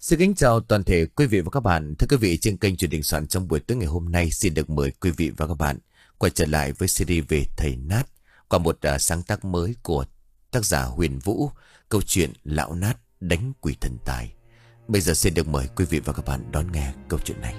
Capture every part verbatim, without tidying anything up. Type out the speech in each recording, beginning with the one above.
Xin kính chào toàn thể quý vị và các bạn. Thưa quý vị, trên kênh Truyền hình Soạn trong buổi tối ngày hôm nay xin được mời quý vị và các bạn quay trở lại với series về Thầy Nát qua một uh, sáng tác mới của tác giả Huyền Vũ, câu chuyện Lão Nát đánh quỷ thần tài. Bây giờ xin được mời quý vị và các bạn đón nghe câu chuyện này.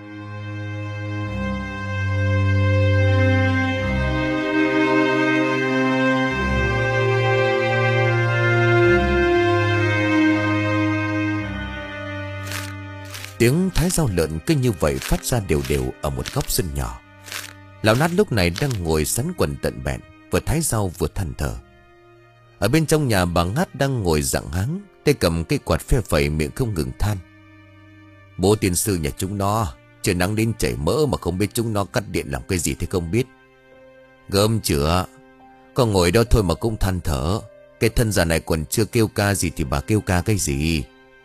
Tiếng thái rau lợn cứ như vậy phát ra đều đều ở một góc sân nhỏ. Lão Nát lúc này đang ngồi sắn quần tận bẹn, vừa thái rau vừa than thở. Ở bên trong nhà, bà Ngát đang ngồi dặng háng, tay cầm cây quạt phe phẩy, miệng không ngừng than. Bố tiên sư nhà chúng nó trời nắng đến chảy mỡ mà không biết chúng nó cắt điện làm cái gì thì không biết. Gớm chữa, con ngồi đó thôi mà cũng than thở. Cái thân già này còn chưa kêu ca gì thì bà kêu ca cái gì?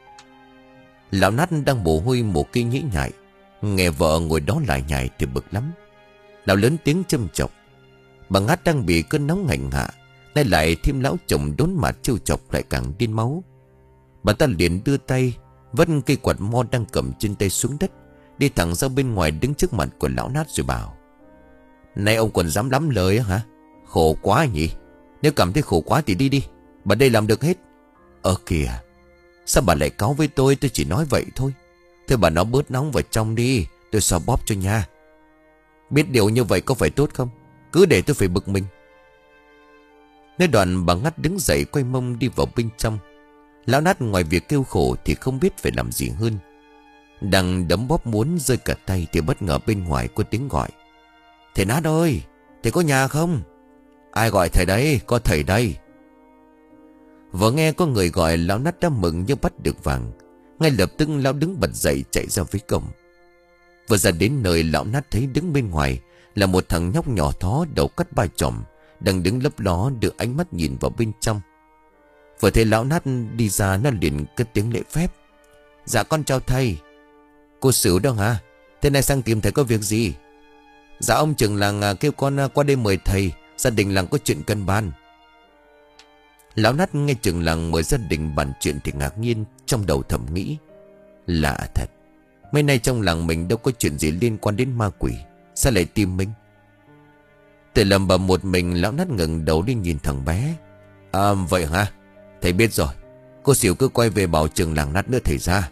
Lão Nát đang mồ hôi mồ kê nhĩ nhại, nghe vợ ngồi đó lại nhại thì bực lắm. Lão lớn tiếng châm chọc. Bà Ngát đang bị cơn nóng hành hạ, nay lại thêm lão chồng đốn mặt trêu chọc lại càng điên máu. Bà ta liền đưa tay vất cây quạt mo đang cầm trên tay xuống đất, đi thẳng ra bên ngoài đứng trước mặt của lão Nát rồi bảo: Này ông còn dám lắm lời hả? Khổ quá nhỉ? Nếu cảm thấy khổ quá thì đi đi, bà đây làm được hết. Ờ kìa, sao bà lại cáu với tôi? Tôi chỉ nói vậy thôi. Thôi bà nó bớt nóng vào trong đi, tôi xoa bóp cho nha. Biết điều như vậy có phải tốt không? Cứ để tôi phải bực mình. Nói đoạn bà Ngát đứng dậy quay mông đi vào bên trong. Lão Nát ngoài việc kêu khổ thì không biết phải làm gì hơn. Đang đấm bóp muốn rơi cả tay thì bất ngờ bên ngoài có tiếng gọi: Thầy Nát ơi, thầy có nhà không? Ai gọi thầy đấy? Có thầy đây. Vừa nghe có người gọi, lão Nát đã mừng như bắt được vàng. Ngay lập tức lão đứng bật dậy chạy ra phía cổng. Vừa ra đến nơi, lão Nát thấy đứng bên ngoài là một thằng nhóc nhỏ thó, đầu cắt ba chòm, đang đứng lấp ló đưa ánh mắt nhìn vào bên trong. Vừa thấy lão Nát đi ra, nó liền cất tiếng lễ phép: Dạ con chào thầy. Cô Sửu đâu hả? Thế này sang tìm thầy có việc gì? Dạ ông trưởng làng kêu con qua đây mời thầy, gia đình làng có chuyện cần bàn. Lão Nát nghe trưởng làng mời gia đình bàn chuyện thì ngạc nhiên, trong đầu thầm nghĩ: Lạ thật, mấy nay trong làng mình đâu có chuyện gì liên quan đến ma quỷ, sao lại tìm mình? Tự lầm bầm một mình, lão Nát ngẩng đầu đi nhìn thằng bé. À vậy hả? Thầy biết rồi. Cô Xỉu cứ quay về bảo trưởng làng lát nữa thầy ra.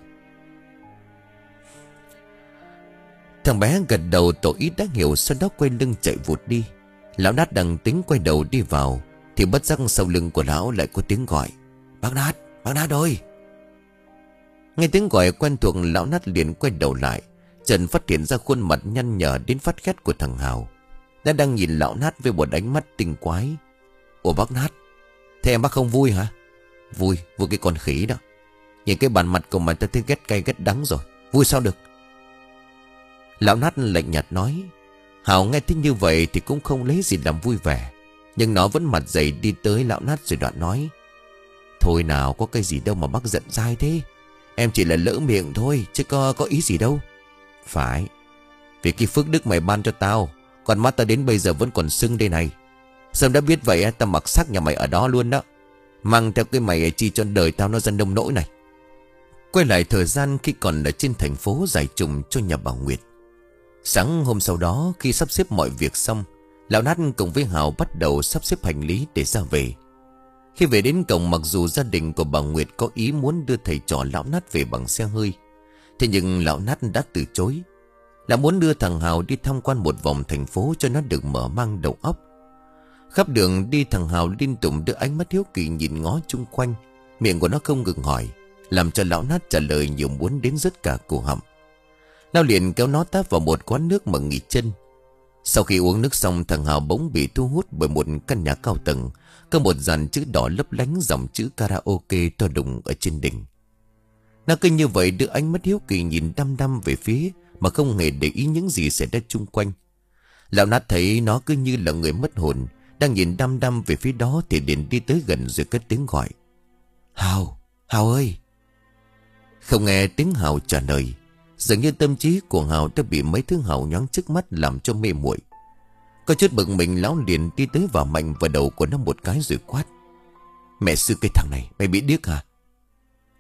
Thằng bé gật đầu tỏ ý đã hiểu, sau đó quay lưng chạy vụt đi. Lão Nát đang tính quay đầu đi vào thì bất giác sau lưng của lão lại có tiếng gọi: Bác Nát, bác Nát ơi. Nghe tiếng gọi quen thuộc, lão Nát liền quay đầu lại, chợt phát hiện ra khuôn mặt nhăn nhở đến phát ghét của thằng Hào. Nó đang nhìn lão Nát với một ánh mắt tinh quái. Ủa bác Nát, thế em bác không vui hả? Vui, vui cái con khỉ đó. Nhìn cái bản mặt của mày ta thấy ghét cay ghét đắng rồi, vui sao được? Lão Nát lạnh nhạt nói. Hào nghe thấy như vậy thì cũng không lấy gì làm vui vẻ, nhưng nó vẫn mặt dày đi tới lão Nát rồi đoạn nói: Thôi nào, có cái gì đâu mà bác giận dai thế. Em chỉ là lỡ miệng thôi, chứ có có ý gì đâu. Phải, vì cái phước đức mày ban cho tao, còn mắt tao đến bây giờ vẫn còn sưng đây này. Sớm đã biết vậy tao mặc xác nhà mày ở đó luôn đó, mang theo cái mày chi cho đời tao nó dân nông nỗi này. Quay lại thời gian khi còn ở trên thành phố giải trùng cho nhà bà Nguyệt. Sáng hôm sau đó, khi sắp xếp mọi việc xong, lão Nát cùng với Hào bắt đầu sắp xếp hành lý để ra về. Khi về đến cổng, mặc dù gia đình của bà Nguyệt có ý muốn đưa thầy trò lão Nát về bằng xe hơi, thế nhưng lão Nát đã từ chối. Lão muốn đưa thằng Hào đi tham quan một vòng thành phố cho nó được mở mang đầu óc. Khắp đường đi, thằng Hào liên tục đưa ánh mắt hiếu kỳ nhìn ngó chung quanh, miệng của nó không ngừng hỏi, làm cho lão Nát trả lời nhiều muốn đến rứt cả cổ họng. Lão liền kéo nó táp vào một quán nước mà nghỉ chân. Sau khi uống nước xong, thằng Hào bỗng bị thu hút bởi một căn nhà cao tầng, có một dàn chữ đỏ lấp lánh dòng chữ karaoke to đùng ở trên đỉnh. Nó cứ như vậy đưa ánh mắt hiếu kỳ nhìn đăm đăm về phía mà không hề để ý những gì xảy ra chung quanh. Lão Nát thấy nó cứ như là người mất hồn, đang nhìn đăm đăm về phía đó thì liền đi tới gần rồi cất tiếng gọi: Hào, Hào ơi. Không nghe tiếng Hào trả lời, dường như tâm trí của Hào đã bị mấy thứ hào nhoáng trước mắt làm cho mê muội. Có chút bực mình, lão liền đi tới và mạnh vào đầu của nó một cái rồi quát: Mẹ sư cái thằng này, mày bị điếc hả?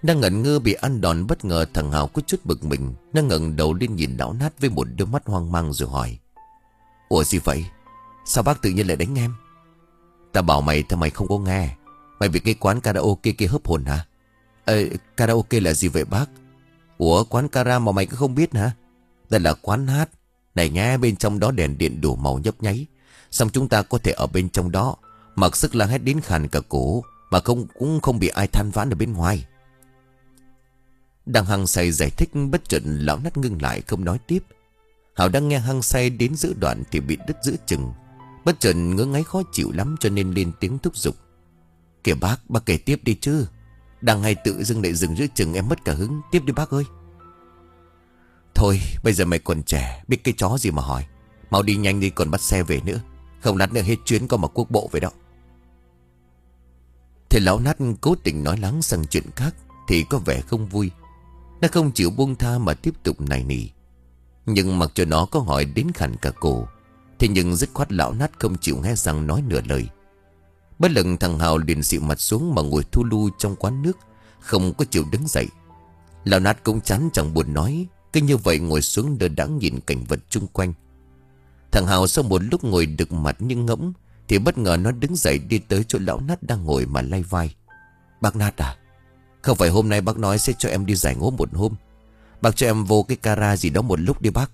Đang ngẩn ngơ bị ăn đòn bất ngờ, thằng Hào có chút bực mình. Nó ngẩng đầu lên nhìn lão Nát với một đôi mắt hoang mang rồi hỏi: Ủa gì vậy? Sao bác tự nhiên lại đánh em? Ta bảo mày thôi mày không có nghe. Mày bị cái quán karaoke kia hớp hồn hả? Ê, karaoke là gì vậy bác? Ủa quán kara mà mày cứ không biết hả? Đây là quán hát. Này nghe, bên trong đó đèn điện đủ màu nhấp nháy. Xong chúng ta có thể ở bên trong đó mặc sức la hét đến khàn cả cổ, mà không cũng không bị ai than vãn ở bên ngoài. Đang hăng say giải thích, bất chợt lão Nát ngưng lại không nói tiếp. Hào đang nghe hăng say đến giữa đoạn thì bị đứt giữa chừng. Bất chợt ngứa ngáy khó chịu lắm cho nên lên tiếng thúc giục: Kìa bác, bác kể tiếp đi chứ. Đang hay tự dưng lại dừng giữa chừng, em mất cả hứng. Tiếp đi bác ơi. Thôi bây giờ mày còn trẻ, biết cái chó gì mà hỏi. Mau đi nhanh đi, còn bắt xe về nữa. Không lát nữa hết chuyến có mà quốc bộ về đó. Thì lão Nát cố tình nói lắng sang chuyện khác thì có vẻ không vui. Nó không chịu buông tha mà tiếp tục nài nỉ. Nhưng mặc cho nó có hỏi đến khàn cả cổ, thì nhưng dứt khoát lão Nát không chịu nghe rằng nói nửa lời. Bất lực thằng Hào liền xịu mặt xuống mà ngồi thu lu trong quán nước, không có chịu đứng dậy. Lão Nát cũng chán chẳng buồn nói, cứ như vậy ngồi xuống đờ đẫn nhìn cảnh vật chung quanh. Thằng Hào sau một lúc ngồi đực mặt nhưng ngẫm, thì bất ngờ nó đứng dậy đi tới chỗ lão Nát đang ngồi mà lay vai. Bác Nát à, không phải hôm nay bác nói sẽ cho em đi giải ngố một hôm. Bác cho em vô cái cara gì đó một lúc đi bác.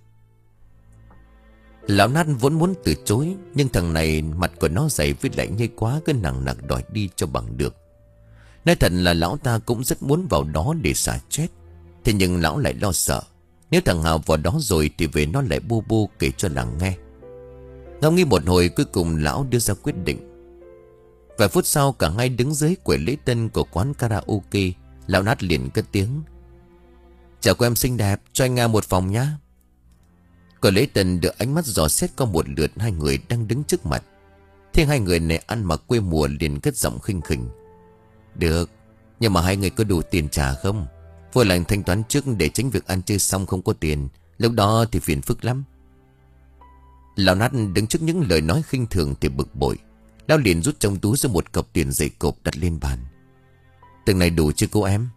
Lão Nát vốn muốn từ chối, nhưng thằng này mặt của nó dày với lại nhây quá, cứ nặng nặc đòi đi cho bằng được. Nói thật là lão ta cũng rất muốn vào đó để xả stress. Thế nhưng lão lại lo sợ, nếu thằng Hào vào đó rồi thì về nó lại bu bu kể cho làng nghe. Ngẫm nghĩ một hồi, cuối cùng lão đưa ra quyết định. Vài phút sau cả hai đứng dưới quầy lễ tân của quán karaoke. Lão Nát liền cất tiếng: Chào cô em xinh đẹp, cho anh Nga một phòng nhá. Cô lễ tân được ánh mắt dò xét qua một lượt hai người đang đứng trước mặt. Thế hai người này ăn mặc quê mùa liền cất giọng khinh khỉnh: Được, nhưng mà hai người có đủ tiền trả không? Vui lành thanh toán trước để tránh việc ăn chơi xong không có tiền, lúc đó thì phiền phức lắm. Lão Nát đứng trước những lời nói khinh thường thì bực bội. Lão liền rút trong túi ra một cọc tiền dày cộp đặt lên bàn. Từng này đủ chứ cô em?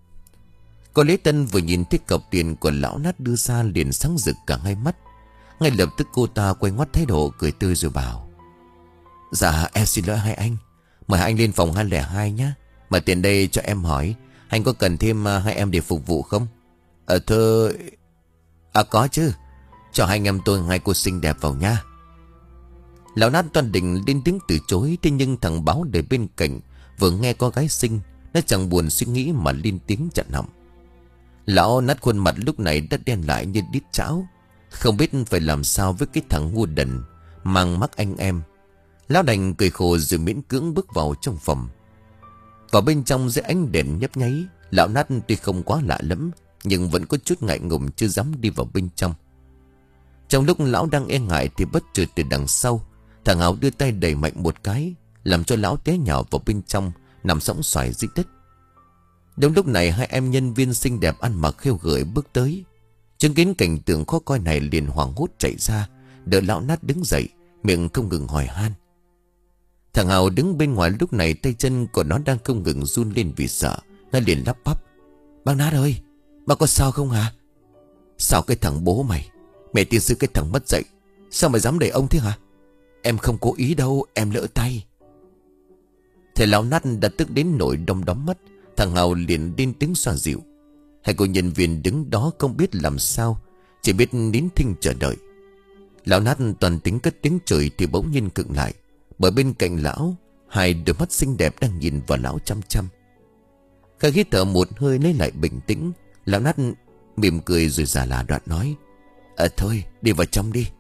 Cô lễ tân vừa nhìn thấy cọc tiền của lão Nát đưa ra liền sáng rực cả hai mắt. Ngay lập tức cô ta quay ngoắt thái độ cười tươi rồi bảo: Dạ em xin lỗi hai anh, mời anh lên phòng hai không hai nhé. Mà tiền đây cho em hỏi, anh có cần thêm hai em để phục vụ không? Ờ thưa... À có chứ, cho hai anh em tôi hai cô xinh đẹp vào nha. Lão Nát toàn định lên tiếng từ chối, thế nhưng thằng báo để bên cạnh vừa nghe có gái xinh, nó chẳng buồn suy nghĩ mà lên tiếng chặn họng. Lão Nát khuôn mặt lúc này đã đen lại như đít cháo, không biết phải làm sao với cái thằng ngu đần mang mắc anh em. Lão đành cười khổ rồi miễn cưỡng bước vào trong phòng. Vào bên trong dưới ánh đèn nhấp nháy, lão Nát tuy không quá lạ lẫm nhưng vẫn có chút ngại ngùng chưa dám đi vào bên trong. Trong lúc lão đang e ngại thì bất chợt từ đằng sau, thằng Hào đưa tay đẩy mạnh một cái, làm cho lão té nhào vào bên trong, nằm sõng xoài dưới đất. Đúng lúc này hai em nhân viên xinh đẹp ăn mặc khêu gợi bước tới. Chứng kiến cảnh tượng khó coi này liền hoảng hốt chạy ra, đỡ lão Nát đứng dậy, miệng không ngừng hỏi han. Thằng Hào đứng bên ngoài lúc này tay chân của nó đang không ngừng run lên vì sợ. Nó liền lắp bắp: Bác Nát ơi, bác có sao không hả? Sao cái thằng bố mày, mẹ tiên sư cái thằng mất dạy, sao mày dám đẩy ông thế hả? Em không cố ý đâu, em lỡ tay. Thầy lão Nát đã tức đến nỗi đom đóm mắt. Thằng Hào liền lên tiếng xoa dịu. Hai cô nhân viên đứng đó không biết làm sao, chỉ biết nín thinh chờ đợi. Lão Nát toàn tính cất tiếng chửi thì bỗng nhiên cựng lại, bởi bên cạnh lão hai đôi mắt xinh đẹp đang nhìn vào lão chăm chăm. Khẽ hít thở một hơi lấy lại bình tĩnh, lão Nát mỉm cười rồi giả là đoạn nói: À thôi, đi vào trong đi.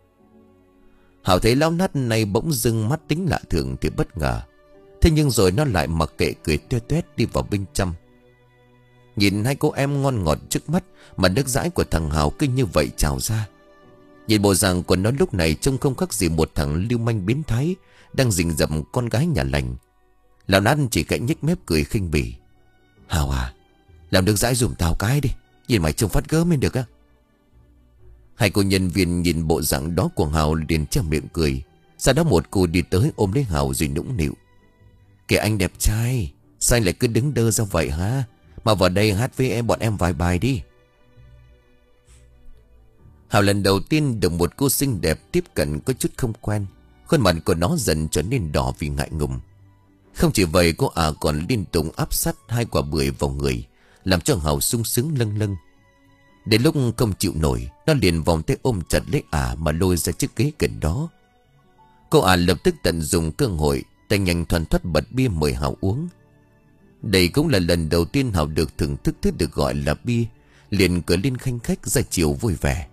Hảo thấy lão Nát này bỗng dưng mắt tính lạ thường thì bất ngờ. Thế nhưng rồi nó lại mặc kệ cười tuét tuét đi vào bên trong. Nhìn hai cô em ngon ngọt trước mắt mà nước dãi của thằng Hào cứ như vậy trào ra. Nhìn bộ dạng của nó lúc này trông không khác gì một thằng lưu manh biến thái đang rình rập con gái nhà lành. Lão Nát chỉ cạnh nhếch mép cười khinh bỉ: Hào à, làm nước dãi dùm tao cái đi, nhìn mày trông phát gớm lên được á. Hai cô nhân viên nhìn bộ dạng đó của Hào liền che miệng cười. Sau đó một cô đi tới ôm lấy Hào rồi nũng nịu: Kìa anh đẹp trai, sao anh lại cứ đứng đơ ra vậy hả? Mà vào đây hát với em bọn em vài bài đi. Hào lần đầu tiên được một cô xinh đẹp tiếp cận có chút không quen. Khuôn mặt của nó dần trở nên đỏ vì ngại ngùng. Không chỉ vậy, cô ả còn liên tục áp sát hai quả bưởi vào người, làm cho Hào sung sướng lâng lâng. Đến lúc không chịu nổi, nó liền vòng tay ôm chặt lấy ả mà lôi ra chiếc ghế gần đó. Cô ả lập tức tận dụng cơ hội, tay nhanh thoăn thoắt bật bia mời Hào uống. Đây cũng là lần đầu tiên Hào được thưởng thức thứ được gọi là bia, liền cười lên khanh khách ra chiều vui vẻ.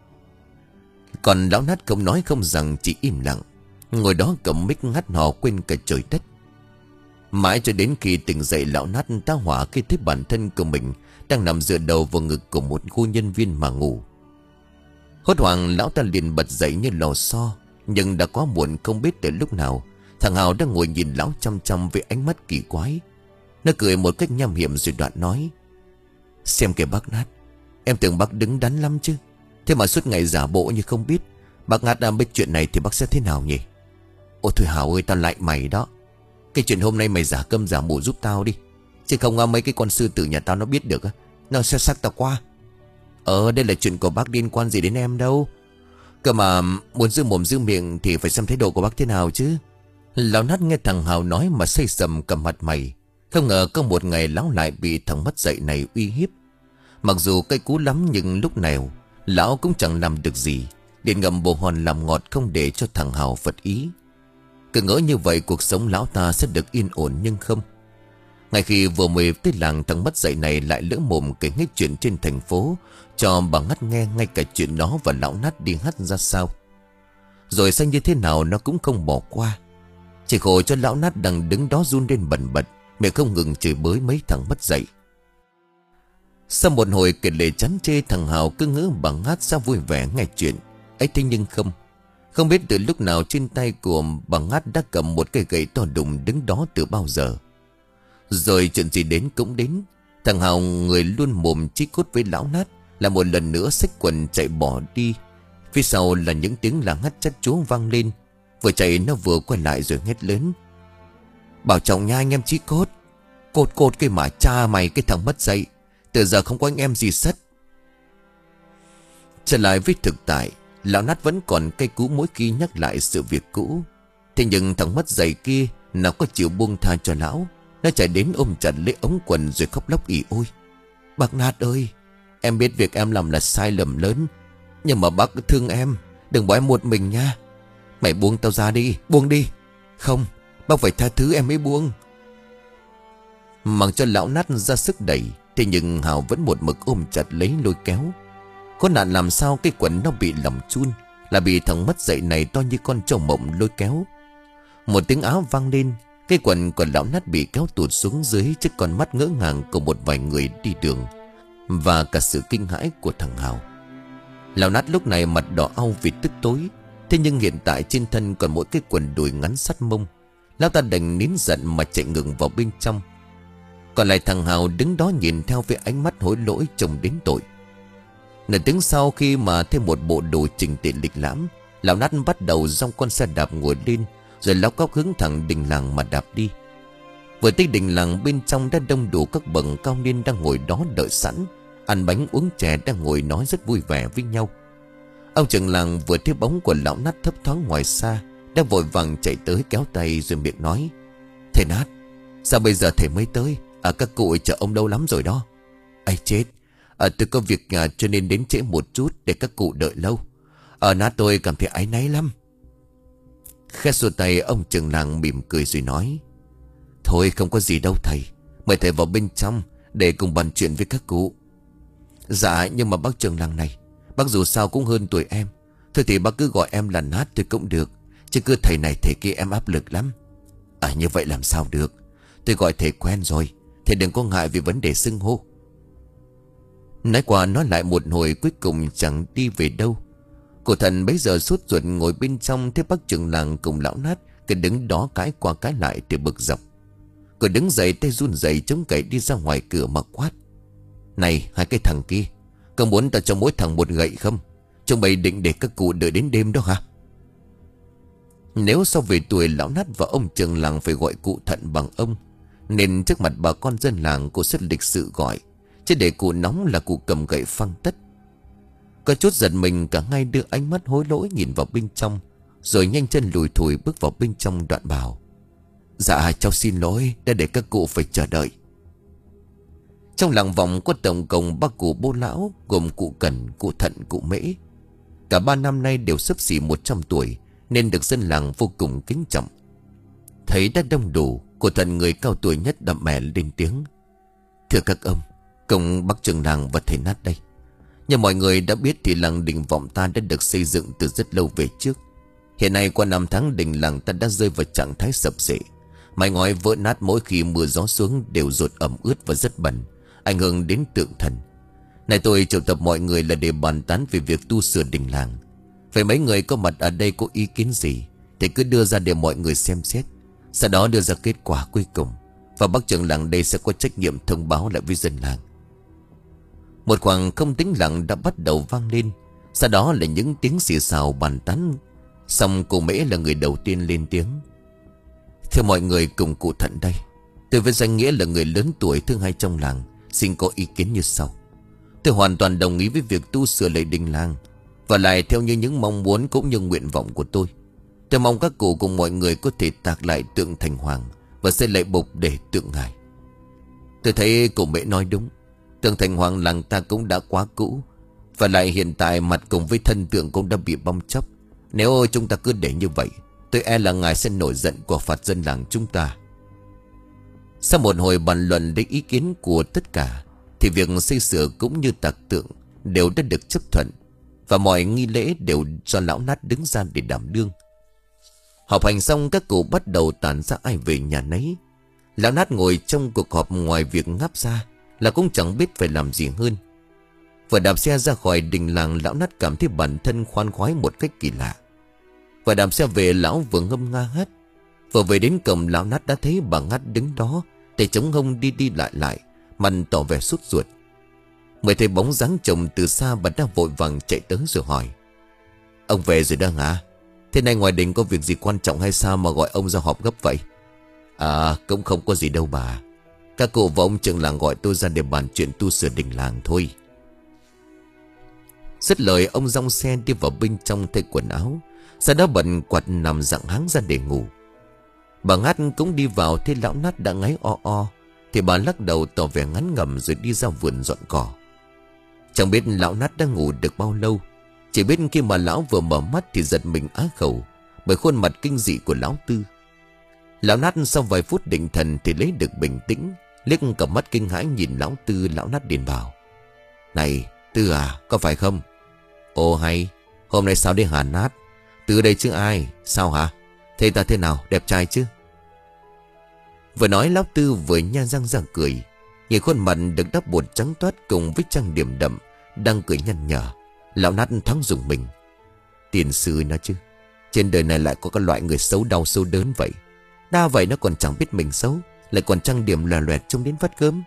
Còn lão Nát không nói không rằng, chỉ im lặng, ngồi đó cầm mic ngắt hò quên cả trời đất. Mãi cho đến khi tỉnh dậy, lão Nát tá hỏa khi thấy bản thân của mình đang nằm dựa đầu vào ngực của một cô nhân viên mà ngủ. Hốt hoảng lão ta liền bật dậy như lò xo, nhưng đã quá muộn, không biết từ lúc nào thằng Hào đang ngồi nhìn lão chăm chăm với ánh mắt kỳ quái. Nó cười một cách nham hiểm rồi đoạn nói: "Xem kìa bác Nát, em tưởng bác đứng đắn lắm chứ, thế mà suốt ngày giả bộ như không biết. Bác Nát đã biết chuyện này thì bác sẽ thế nào nhỉ?" "Ôi thôi Hào ơi, tao lại mày đó. Cái chuyện hôm nay mày giả câm giả mù giúp tao đi, chứ không mấy cái con sư tử nhà tao nó biết được, nó sẽ sắc tao qua." "Ờ đây là chuyện của bác, liên quan gì đến em đâu. Cơ mà muốn giữ mồm giữ miệng thì phải xem thái độ của bác thế nào chứ." Lão Nát nghe thằng Hào nói mà xây sầm cầm mặt mày. Không ngờ có một ngày lão lại bị thằng mất dạy này uy hiếp. Mặc dù cay cú lắm nhưng lúc nào lão cũng chẳng làm được gì, liền ngậm bồ hòn làm ngọt không để cho thằng Hào phật ý. Cứ ngỡ như vậy cuộc sống lão ta sẽ được yên ổn, nhưng không. Ngay khi vừa mới tới làng, thằng mất dạy này lại lỡ mồm kể hết chuyện trên thành phố cho bà Ngắt nghe, ngay cả chuyện nó và lão Nát đi hát ra sao. Rồi sao như thế nào nó cũng không bỏ qua. Chỉ khổ cho lão Nát đang đứng đó run lên bần bật, miệng không ngừng chửi bới mấy thằng mất dạy. Sau một hồi kể lể chán chê, thằng Hào cứ ngỡ bà Ngát sao vui vẻ nghe chuyện ấy, thế nhưng không. Không biết từ lúc nào trên tay của bà Ngát đã cầm một cây gậy to đùng đứng đó từ bao giờ. Rồi chuyện gì đến cũng đến. Thằng Hào, người luôn mồm chí cốt với lão Nát, là một lần nữa xách quần chạy bỏ đi. Phía sau là những tiếng là ngắt chát chúa vang lên. Vừa chạy nó vừa quay lại rồi hét lớn: "Bảo trọng nha anh em chí cốt. Cột cột cái mà cha mày, cái thằng mất dạy. Từ giờ không có anh em gì sất." Trở lại với thực tại, lão Nát vẫn còn cay cú mỗi khi nhắc lại sự việc cũ. Thế nhưng thằng mất dạy kia nào có chịu buông tha cho lão. Nó chạy đến ôm chặt lấy ống quần rồi khóc lóc ỉ ôi: "Bác Nát ơi, em biết việc em làm là sai lầm lớn, nhưng mà bác thương em, đừng bỏ em một mình nha. Mày buông tao ra đi, buông đi. Không, bác phải tha thứ em mới buông." Mặc cho lão Nát ra sức đẩy, thế nhưng Hào vẫn một mực ôm chặt lấy lôi kéo. Khốn nạn làm sao cái quần nó bị lỏng chun, là bị thằng mất dạy này to như con trâu mộng lôi kéo. Một tiếng áo vang lên, cái quần của lão Nát bị kéo tụt xuống dưới trước con mắt ngỡ ngàng của một vài người đi đường, và cả sự kinh hãi của thằng Hào. Lão Nát lúc này mặt đỏ au vì tức tối. Thế nhưng hiện tại trên thân còn mỗi cái quần đùi ngắn sát mông. Lão ta đành nín giận mà chạy ngừng vào bên trong. Còn lại thằng Hào đứng đó nhìn theo với ánh mắt hối lỗi chồng đến tội. Nửa tiếng sau, khi mà thêm một bộ đồ chỉnh tề lịch lãm, lão Nát bắt đầu dong con xe đạp ngồi lên, rồi lóc cóc hướng thẳng đình làng mà đạp đi. Vừa tới đình làng, bên trong đã đông đủ các bậc cao niên đang ngồi đó đợi sẵn, ăn bánh uống chè, đang ngồi nói rất vui vẻ với nhau. Ông trưởng làng vừa thấy bóng của lão Nát thấp thoáng ngoài xa, đã vội vàng chạy tới kéo tay rồi miệng nói: "Thầy Nát, sao bây giờ thầy mới tới? À, các cụ chờ ông lâu lắm rồi đó." "Ây chết, à, tôi có việc nhà cho nên đến trễ một chút để các cụ đợi lâu. Ở Nát tôi cảm thấy áy náy lắm." Khẽ xua tay, ông trưởng làng mỉm cười rồi nói: "Thôi không có gì đâu thầy, mời thầy vào bên trong để cùng bàn chuyện với các cụ." "Dạ, nhưng mà bác trưởng làng này, bác dù sao cũng hơn tuổi em. Thôi thì bác cứ gọi em là Nát thì cũng được, chứ cứ thầy này thầy kia em áp lực lắm." "À, như vậy làm sao được, tôi gọi thầy quen rồi, thầy đừng có ngại vì vấn đề xưng hô." Nói qua nói lại một hồi, cuối cùng chẳng đi về đâu. Cổ thần bấy giờ sốt ruột ngồi bên trong, thấy bác trưởng làng cùng lão Nát cứ đứng đó cãi qua cãi lại thì bực dọc. Cô đứng dậy, tay run rẩy chống cậy đi ra ngoài cửa mà quát: "Này hai cái thằng kia, có muốn ta cho mỗi thằng một gậy không? Chúng mày định để các cụ đợi đến đêm đó hả?" Nếu so về tuổi, lão Nát và ông trưởng làng phải gọi cụ Thận bằng ông. nên trước mặt bà con dân làng cô rất lịch sự gọi, chứ để cụ nóng là cụ cầm gậy phăng tất. Có chút giật mình, cả hai đưa ánh mắt hối lỗi nhìn vào bên trong, rồi nhanh chân lùi thủi bước vào bên trong. Đoạn bảo: Dạ cháu xin lỗi đã để các cụ phải chờ đợi. Trong làng Vọng có tổng cộng ba cụ bố lão, gồm cụ Cần, cụ Thận, cụ Mễ. Cả ba năm nay đều xấp xỉ một trăm tuổi, nên được dân làng vô cùng kính trọng. Thấy đã đông đủ, cụ Thận, người cao tuổi nhất, đậm mè lên tiếng: Thưa các ông, công bác trưởng làng và thầy Nát đây. Như mọi người đã biết thì làng Đình Vọng ta đã được xây dựng từ rất lâu về trước. Hiện nay qua năm tháng, đình làng ta đã rơi vào trạng thái sập xệ. Mái ngói vỡ nát, mỗi khi mưa gió xuống đều dột ẩm ướt và rất bẩn, ảnh hưởng đến tượng thần. Này tôi triệu tập mọi người là để bàn tán về việc tu sửa đình làng. Vậy mấy người có mặt ở đây có ý kiến gì thì cứ đưa ra để mọi người xem xét, sau đó đưa ra kết quả cuối cùng, và bác trưởng làng đây sẽ có trách nhiệm thông báo lại với dân làng. Một khoảng không tĩnh lặng đã bắt đầu vang lên, sau đó là những tiếng xì xào bàn tán. Xong cụ Mễ là người đầu tiên lên tiếng: Thưa mọi người cùng cụ Thận đây, tôi với danh nghĩa là người lớn tuổi thứ hai trong làng xin có ý kiến như sau. Tôi hoàn toàn đồng ý với việc tu sửa lại đình làng, và lại theo như những mong muốn cũng như nguyện vọng của tôi. Tôi mong các cụ cùng mọi người có thể tạc lại tượng Thành Hoàng và xây lại bục để tượng ngài. Tôi thấy cụ Mễ nói đúng. Tượng Thành Hoàng làng ta cũng đã quá cũ, và lại hiện tại mặt cùng với thân tượng cũng đã bị bong chóc. Nếu chúng ta cứ để như vậy, tôi e là ngài sẽ nổi giận của phạt dân làng chúng ta. Sau một hồi bàn luận lấy ý kiến của tất cả, thì việc xây sửa cũng như tạc tượng đều đã được chấp thuận, và mọi nghi lễ đều do lão Nát đứng ra để đảm đương. Họp hành xong, các cụ bắt đầu tản ra ai về nhà nấy. Lão Nát ngồi trong cuộc họp, ngoài việc ngáp ra là cũng chẳng biết phải làm gì hơn. Vừa đạp xe ra khỏi đình làng, lão Nát cảm thấy bản thân khoan khoái một cách kỳ lạ. Vừa đạp xe về, lão vừa ngâm nga hát. Vừa về đến cổng, lão Nát đã thấy bà Ngát đứng đó, tay chống hông đi đi lại lại, mặt tỏ vẻ sốt ruột. Mới thấy bóng dáng chồng từ xa, bà đã vội vàng chạy tới rồi hỏi: Ông về rồi đó hả? Thế này ngoài đình có việc gì quan trọng hay sao mà gọi ông ra họp gấp vậy? À, cũng không có gì đâu bà. Các cụ và ông trưởng làng gọi tôi ra để bàn chuyện tu sửa đình làng thôi. Dứt lời, ông dong xe đi vào bên trong thay quần áo, sau đó bật quạt nằm dạng háng ra để ngủ. Bà Ngát cũng đi vào, thấy lão Nát đã ngáy o o thì bà lắc đầu tỏ vẻ ngán ngẩm rồi đi ra vườn dọn cỏ. Chẳng biết lão Nát đã ngủ được bao lâu, chỉ biết khi mà lão vừa mở mắt thì giật mình á khẩu bởi khuôn mặt kinh dị của lão Tư. Lão Nát sau vài phút định thần thì lấy được bình tĩnh, liếc cặp mắt kinh hãi nhìn lão Tư. Lão Nát điền bảo: Này Tư à, có phải không? Ồ hay, hôm nay sao đi hả Nát? Tư đây chứ ai? Sao hả? Thế ta thế nào, đẹp trai chứ? Vừa nói, lão Tư vừa nha răng ra cười, nhìn khuôn mặt được đắp bột trắng toát cùng với trang điểm đậm, đang cười nhăn nhở. Lão Nát thoáng dùng mình. Tiền sư nó chứ, trên đời này lại có cái loại người xấu đau xấu đớn vậy. Đa vậy nó còn chẳng biết mình xấu, lại còn trang điểm lòe loẹt trông đến vắt gớm.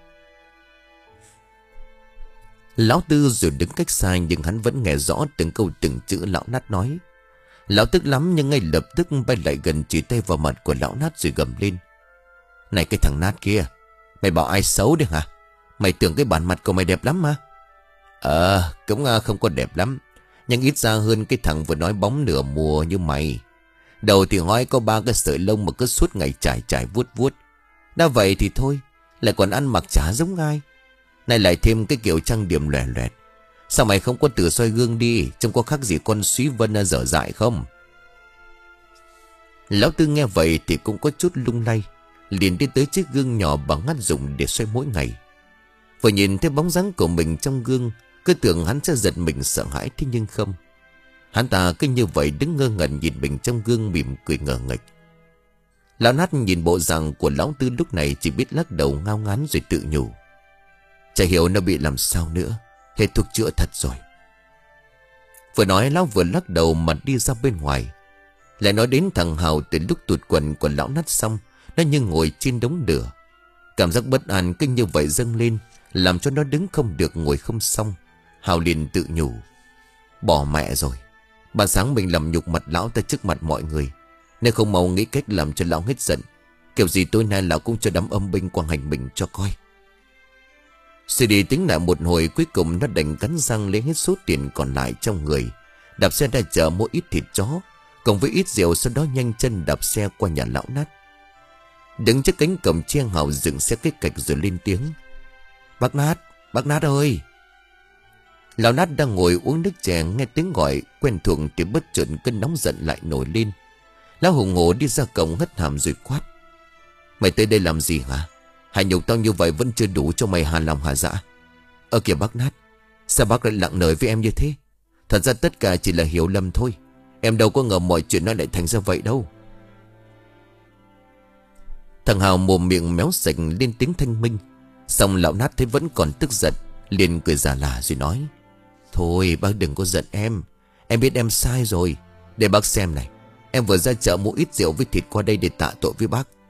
Lão Tư rồi đứng cách xa, nhưng hắn vẫn nghe rõ từng câu từng chữ lão Nát nói. Lão tức lắm, nhưng ngay lập tức bay lại gần, chỉ tay vào mặt của lão Nát rồi gầm lên: Này cái thằng Nát kia, mày bảo ai xấu đấy hả? Mày tưởng cái bản mặt của mày đẹp lắm mà. Ờ, cũng không có đẹp lắm, nhưng ít ra hơn cái thằng vừa nói bóng nửa mùa như mày. Đầu thì hói có ba cái sợi lông mà cứ suốt ngày trải trải vuốt vuốt. Đã vậy thì thôi, lại còn ăn mặc chả giống ai. Này lại thêm cái kiểu trang điểm lòe loẹt. Sao mày không có tự soi gương đi, trông có khác gì con súy vân dở dại không? Lão Tư nghe vậy thì cũng có chút lung lay, liền đi tới chiếc gương nhỏ bà Ngát dùng để soi mỗi ngày. Vừa nhìn thấy bóng dáng của mình trong gương, cứ tưởng hắn sẽ giật mình sợ hãi, thế nhưng không. Hắn ta cứ như vậy đứng ngơ ngẩn nhìn mình trong gương, mỉm cười ngờ nghệch. Lão Nát nhìn bộ dạng của lão Tư lúc này chỉ biết lắc đầu ngao ngán rồi tự nhủ: Chả hiểu nó bị làm sao nữa, hết thuốc chữa thật rồi. Vừa nói lão vừa lắc đầu mà đi ra bên ngoài. Lại nói đến thằng Hào, từ lúc tụt quần của lão Nát xong, nó như ngồi trên đống lửa. Cảm giác bất an cứ như vậy dâng lên, làm cho nó đứng không được ngồi không xong. Hào liền tự nhủ: Bỏ mẹ rồi, ban sáng mình làm nhục mặt lão ta trước mặt mọi người, nên không mau nghĩ cách làm cho lão hết giận. Kiểu gì tối nay lão cũng cho đám âm binh qua hành mình cho coi. Suy đi tính lại một hồi, cuối cùng nó đành cắn răng lấy hết số tiền còn lại trong người, đạp xe ra chợ mua ít thịt chó cùng với ít rượu, sau đó nhanh chân đạp xe qua nhà lão Nát. Đứng trước cánh cổng tre, Hào dừng xe cái cạch rồi lên tiếng: Bác Nát, bác Nát ơi. Lão Nát đang ngồi uống nước chè, nghe tiếng gọi quen thuộc thì bất chợt cơn nóng giận lại nổi lên. Lão hùng hổ đi ra cổng hất hàm rồi quát: Mày tới đây làm gì hả? Hạ nhục tao như vậy vẫn chưa đủ cho mày hà lòng hà dạ. Ơ kìa bác Nát, sao bác lại lặng lời với em như thế? Thật ra tất cả chỉ là hiểu lầm thôi. Em đâu có ngờ mọi chuyện nó lại thành ra vậy đâu. Thằng Hào mồm miệng méo sạch lên tiếng thanh minh. Xong lão Nát thấy vẫn còn tức giận, liền cười giả lả rồi nói: Thôi bác đừng có giận em. Em biết em sai rồi. Để bác xem này, em vừa ra chợ mua ít rượu với thịt qua đây để tạ tội với bác.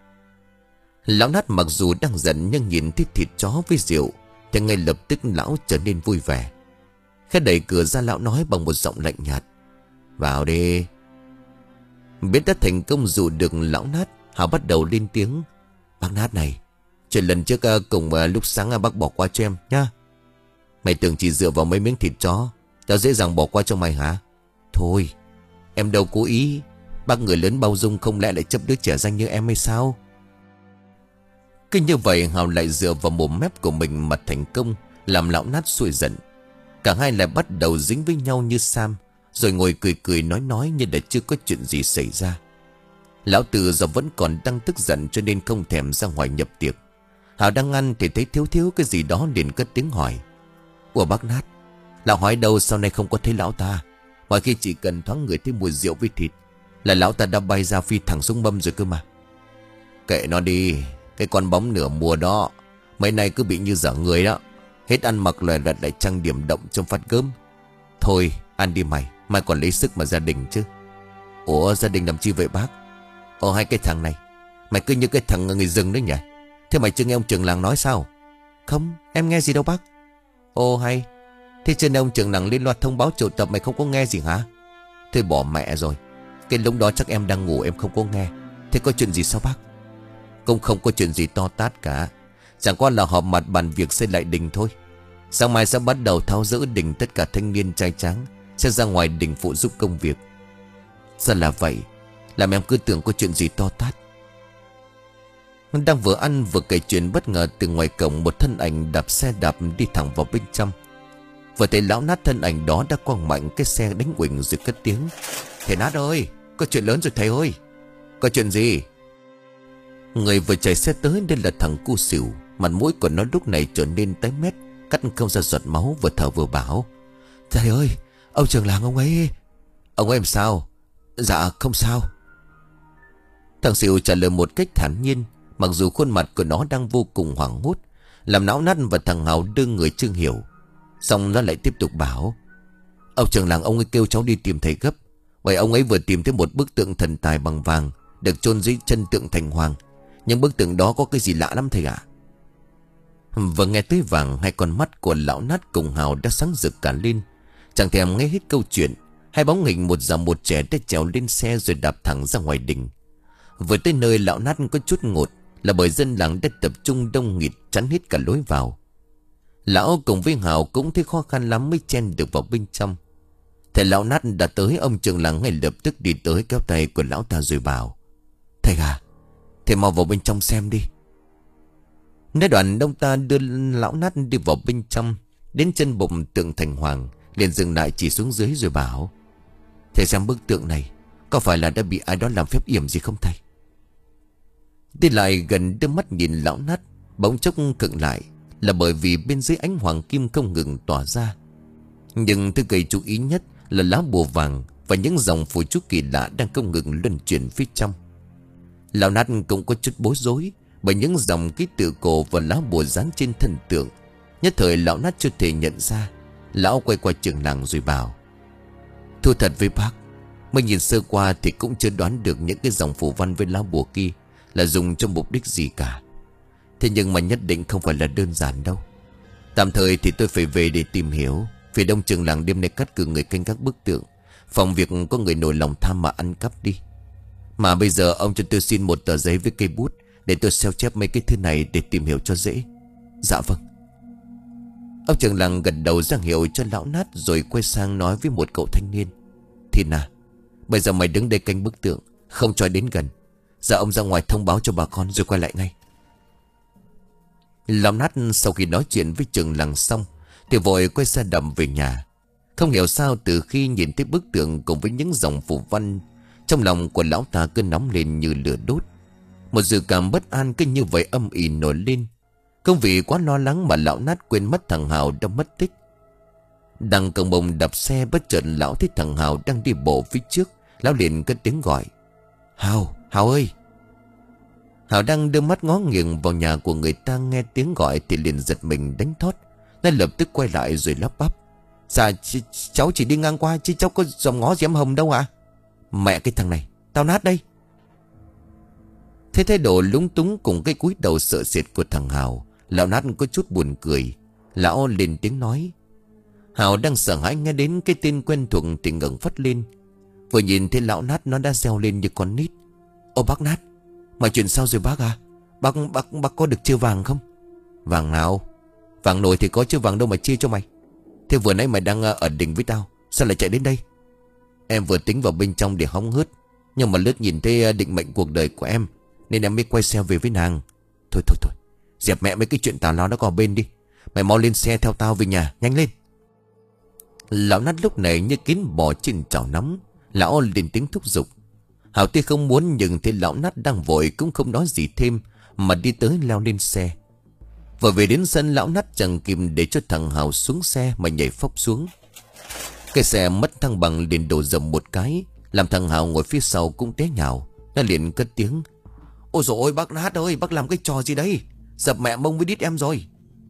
Lão Nát mặc dù đang giận nhưng nhìn thấy thịt chó với rượu thì ngay lập tức lão trở nên vui vẻ. Khẽ đẩy cửa ra, lão nói bằng một giọng lạnh nhạt: Vào đi. Biết đã thành công dụ được lão Nát, Hào bắt đầu lên tiếng: Bác Nát này, chuyện lần trước cùng lúc sáng bác bỏ qua cho em nhá. Mày tưởng chỉ dựa vào mấy miếng thịt chó tao dễ dàng bỏ qua cho mày hả? Thôi, em đâu cố ý. Bác người lớn bao dung, không lẽ lại chấp đứa trẻ danh như em hay sao? Cứ như vậy Hào lại dựa vào mồm mép của mình mà thành công làm lão Nát sủi giận. Cả hai lại bắt đầu dính với nhau như Sam, rồi ngồi cười cười nói nói như là chưa có chuyện gì xảy ra. Lão Từ giờ vẫn còn đang tức giận cho nên không thèm ra ngoài nhập tiệc. Hào đang ăn thì thấy thiếu thiếu cái gì đó, liền cất tiếng hỏi: Ủa bác Nát, lão hỏi đâu sau này không có thấy lão ta? Mọi khi chỉ cần thoáng người thấy mùi rượu với thịt là lão ta đã bay ra phi thẳng xuống mâm rồi cơ mà. Kệ nó đi, cái con bóng nửa mùa đó mấy nay cứ bị như dở người đó. Hết ăn mặc loè loẹt lại trang điểm động trong phát gớm. Thôi ăn đi mày, mai còn lấy sức mà gia đình chứ. Ủa gia đình làm chi vậy bác? Ồ hai cái thằng này, mày cứ như cái thằng người rừng đấy nhỉ? Thế mày chưa nghe ông trưởng làng nói sao? Không, em nghe gì đâu bác. Ồ hay, thế trên ông trưởng làng lên loạt thông báo triệu tập mày không có nghe gì hả? Thôi bỏ mẹ rồi. Cái lúc đó chắc em đang ngủ em không có nghe. Thế có chuyện gì sao bác? Cũng không có chuyện gì to tát cả. Chẳng qua là họp mặt bàn việc xây lại đình thôi. Sáng mai sẽ bắt đầu tháo dỡ đình, tất cả thanh niên trai tráng sẽ ra ngoài đình phụ giúp công việc. Sao là vậy? Làm em cứ tưởng có chuyện gì to tát. Đang vừa ăn vừa kể chuyện, bất ngờ từ ngoài cổng một thân ảnh đạp xe đạp đi thẳng vào bên trong. Vừa thấy lão Nát, thân ảnh đó đã quăng mạnh cái xe đánh quỳnh rồi cất tiếng: Thầy Nát ơi, có chuyện lớn rồi thầy ơi. Có chuyện gì? Người vừa chạy xe tới đây là thằng cu xỉu. Mặt mũi của nó lúc này trở nên tái mét, cắt không ra giọt máu, vừa thở vừa bảo: Thầy ơi, ông trưởng làng ông ấy. Ông ấy làm sao? Dạ không sao. Thằng xỉu trả lời một cách thản nhiên, mặc dù khuôn mặt của nó đang vô cùng hoảng hốt, làm não nát và thằng Hào đưa người chưa hiểu. Xong nó lại tiếp tục bảo: Ông trưởng làng ông ấy kêu cháu đi tìm thầy gấp. Vậy ông ấy vừa tìm thấy một bức tượng thần tài bằng vàng được chôn dưới chân tượng Thành Hoàng. Nhưng bức tượng đó có cái gì lạ lắm thầy ạ. Vừa nghe tới vàng, hai con mắt của lão Nát cùng Hào đã sáng rực cả lên. Chẳng thèm nghe hết câu chuyện, hai bóng hình một già một trẻ đã trèo lên xe rồi đạp thẳng ra ngoài đình. Vừa tới nơi, lão Nát có chút ngột là bởi dân làng đã tập trung đông nghịt chắn hết cả lối vào. Lão cùng với Hào cũng thấy khó khăn lắm mới chen được vào bên trong. Thầy lão Nát đã tới, ông trưởng làng ngay lập tức đi tới kéo tay của lão ta rồi bảo: Thầy à, thầy mau vào bên trong xem đi. Nói đoạn ông ta đưa lão Nát đi vào bên trong. Đến chân bụng tượng Thành Hoàng, liền dừng lại chỉ xuống dưới rồi bảo: Thầy xem bức tượng này, có phải là đã bị ai đó làm phép yểm gì không thầy? Đi lại gần đưa mắt nhìn lão Nát, bỗng chốc khựng lại, là bởi vì bên dưới ánh hoàng kim không ngừng tỏa ra. Nhưng thứ gây chú ý nhất là lá bùa vàng và những dòng phù chú kỳ lạ đang không ngừng luân chuyển phía trong. Lão Nát cũng có chút bối rối bởi những dòng ký tự cổ và lá bùa dán trên thân tượng. Nhất thời lão Nát chưa thể nhận ra. Lão quay qua trưởng làng rồi bảo: Thú thật với bác, mới nhìn sơ qua thì cũng chưa đoán được những cái dòng phù văn với lá bùa kia là dùng cho mục đích gì cả. Thế nhưng mà nhất định không phải là đơn giản đâu. Tạm thời thì tôi phải về để tìm hiểu. Vì đông trưởng làng đêm nay cắt cử người canh các bức tượng, phòng việc có người nổi lòng tham mà ăn cắp đi. Mà bây giờ ông cho tôi xin một tờ giấy với cây bút, để tôi sao chép mấy cái thứ này để tìm hiểu cho dễ. Dạ vâng. Ông trưởng làng gật đầu ra hiệu cho lão Nát, rồi quay sang nói với một cậu thanh niên. Thì nà, bây giờ mày đứng đây canh bức tượng, không cho đến gần. Giờ ông ra ngoài thông báo cho bà con rồi quay lại ngay. Lão Nát sau khi nói chuyện với trưởng làng xong thì vội quay xe đầm về nhà. Không hiểu sao từ khi nhìn thấy bức tượng cùng với những dòng phù văn, trong lòng của lão ta cứ nóng lên như lửa đốt. Một dự cảm bất an cứ như vậy âm ỉ nổi lên. Không vì quá lo lắng mà lão Nát quên mất thằng Hào đã mất tích. Đang cầm bồng đạp xe, bất chợt lão thấy thằng Hào đang đi bộ phía trước. Lão liền cất tiếng gọi. Hào, Hào ơi. Hào đang đưa mắt ngó nghiêng vào nhà của người ta, nghe tiếng gọi thì liền giật mình đánh thót. Nó lập tức quay lại rồi lắp bắp. Dạ ch cháu chỉ đi ngang qua chứ cháu có dòm ngó gì em Hồng đâu ạ. Mẹ cái thằng này, tao nát đây. Thế thái độ lúng túng cùng cái cúi đầu sợ sệt của thằng Hào, lão Nát có chút buồn cười. Lão lên tiếng nói. Hào đang sợ hãi nghe đến cái tên quen thuộc thì ngẩng phát lên. Vừa nhìn thấy lão Nát nó đã reo lên như con nít. Ô bác Nát, mà chuyện sao rồi bác à? Bác, bác, bác có được chia vàng không? Vàng nào? Vàng nồi thì có chứ vàng đâu mà chia cho mày. Thế vừa nãy mày đang ở đỉnh với tao, sao lại chạy đến đây? Em vừa tính vào bên trong để hóng hớt, nhưng mà lướt nhìn thấy định mệnh cuộc đời của em, nên em mới quay xe về với nàng. Thôi thôi thôi, dẹp mẹ mấy cái chuyện tào lao đó qua bên đi. Mày mau lên xe theo tao về nhà, nhanh lên. Lão Nát lúc này như kiến bò trên chảo nóng. Lão lên tiếng thúc giục. Hào tuy không muốn, nhưng thấy lão Nát đang vội cũng không nói gì thêm, mà đi tới leo lên xe. Vừa về đến sân, lão Nát chẳng kịp để cho thằng Hào xuống xe mà nhảy phóc xuống. Cái xe mất thăng bằng liền đổ dầm một cái, làm thằng Hào ngồi phía sau cũng té nhào. Nó liền cất tiếng. Ôi dồi ôi bác Nát ơi, bác làm cái trò gì đây? Dập mẹ mông với đít em rồi.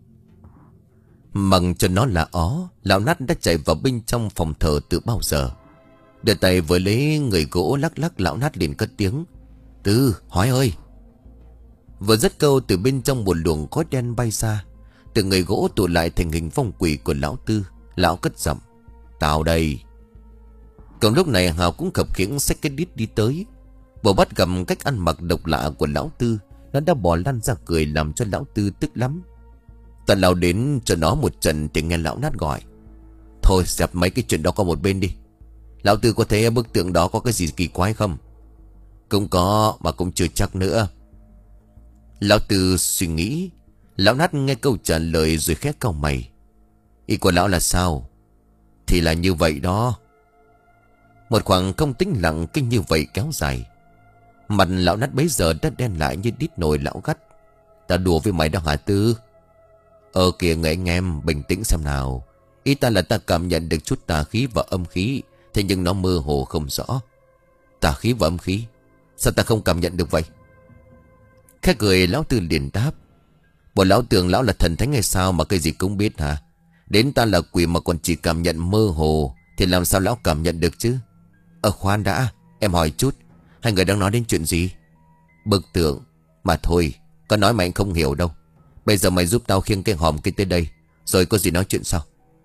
Mừng cho nó là ó, lão Nát đã chạy vào bên trong phòng thờ từ bao giờ. Đưa tay vừa lấy người gỗ lắc lắc, lão Nát liền cất tiếng. Tư, hói ơi. Vừa dứt câu, từ bên trong một luồng khói đen bay ra. Từ người gỗ tụ lại thành hình phong quỷ của lão Tư. Lão cất giọng. Tao đây. Còn lúc này Hào cũng khập khiễng xách cái đít đi tới. Vừa bắt gặp cách ăn mặc độc lạ của lão Tư, nó đã bỏ lăn ra cười, làm cho lão Tư tức lắm. Tần lao đến cho nó một trận thì nghe lão Nát gọi. Thôi dẹp mấy cái chuyện đó qua một bên đi. Lão Tư có thấy bức tượng đó có cái gì kỳ quái không? Cũng có, mà cũng chưa chắc nữa. Lão Tư suy nghĩ. Lão Nát nghe câu trả lời rồi khẽ cau mày. Ý của lão là sao? Thì là như vậy đó. Một khoảng không tĩnh lặng kinh như vậy kéo dài. Mặt lão Nát bấy giờ đã đen lại như đít nồi. Lão gắt. Ta đùa với mày đó hả Tư? Ờ kìa người anh em, bình tĩnh xem nào. Ý ta là ta cảm nhận được chút tà khí và âm khí, thế nhưng nó mơ hồ không rõ. Tà khí và âm khí? Sao ta không cảm nhận được vậy? Khẽ cười, lão Tư liền đáp. Bộ lão tưởng lão là thần thánh hay sao mà cái gì cũng biết hả? Đến ta là quỷ mà còn chỉ cảm nhận mơ hồ, thì làm sao lão cảm nhận được chứ? Ờ khoan đã, em hỏi chút, hai người đang nói đến chuyện gì? Bức tượng. Mà thôi, có nói mà anh không hiểu đâu. Bây giờ mày giúp tao khiêng cái hòm kia tới đây, rồi có gì nói chuyện sau.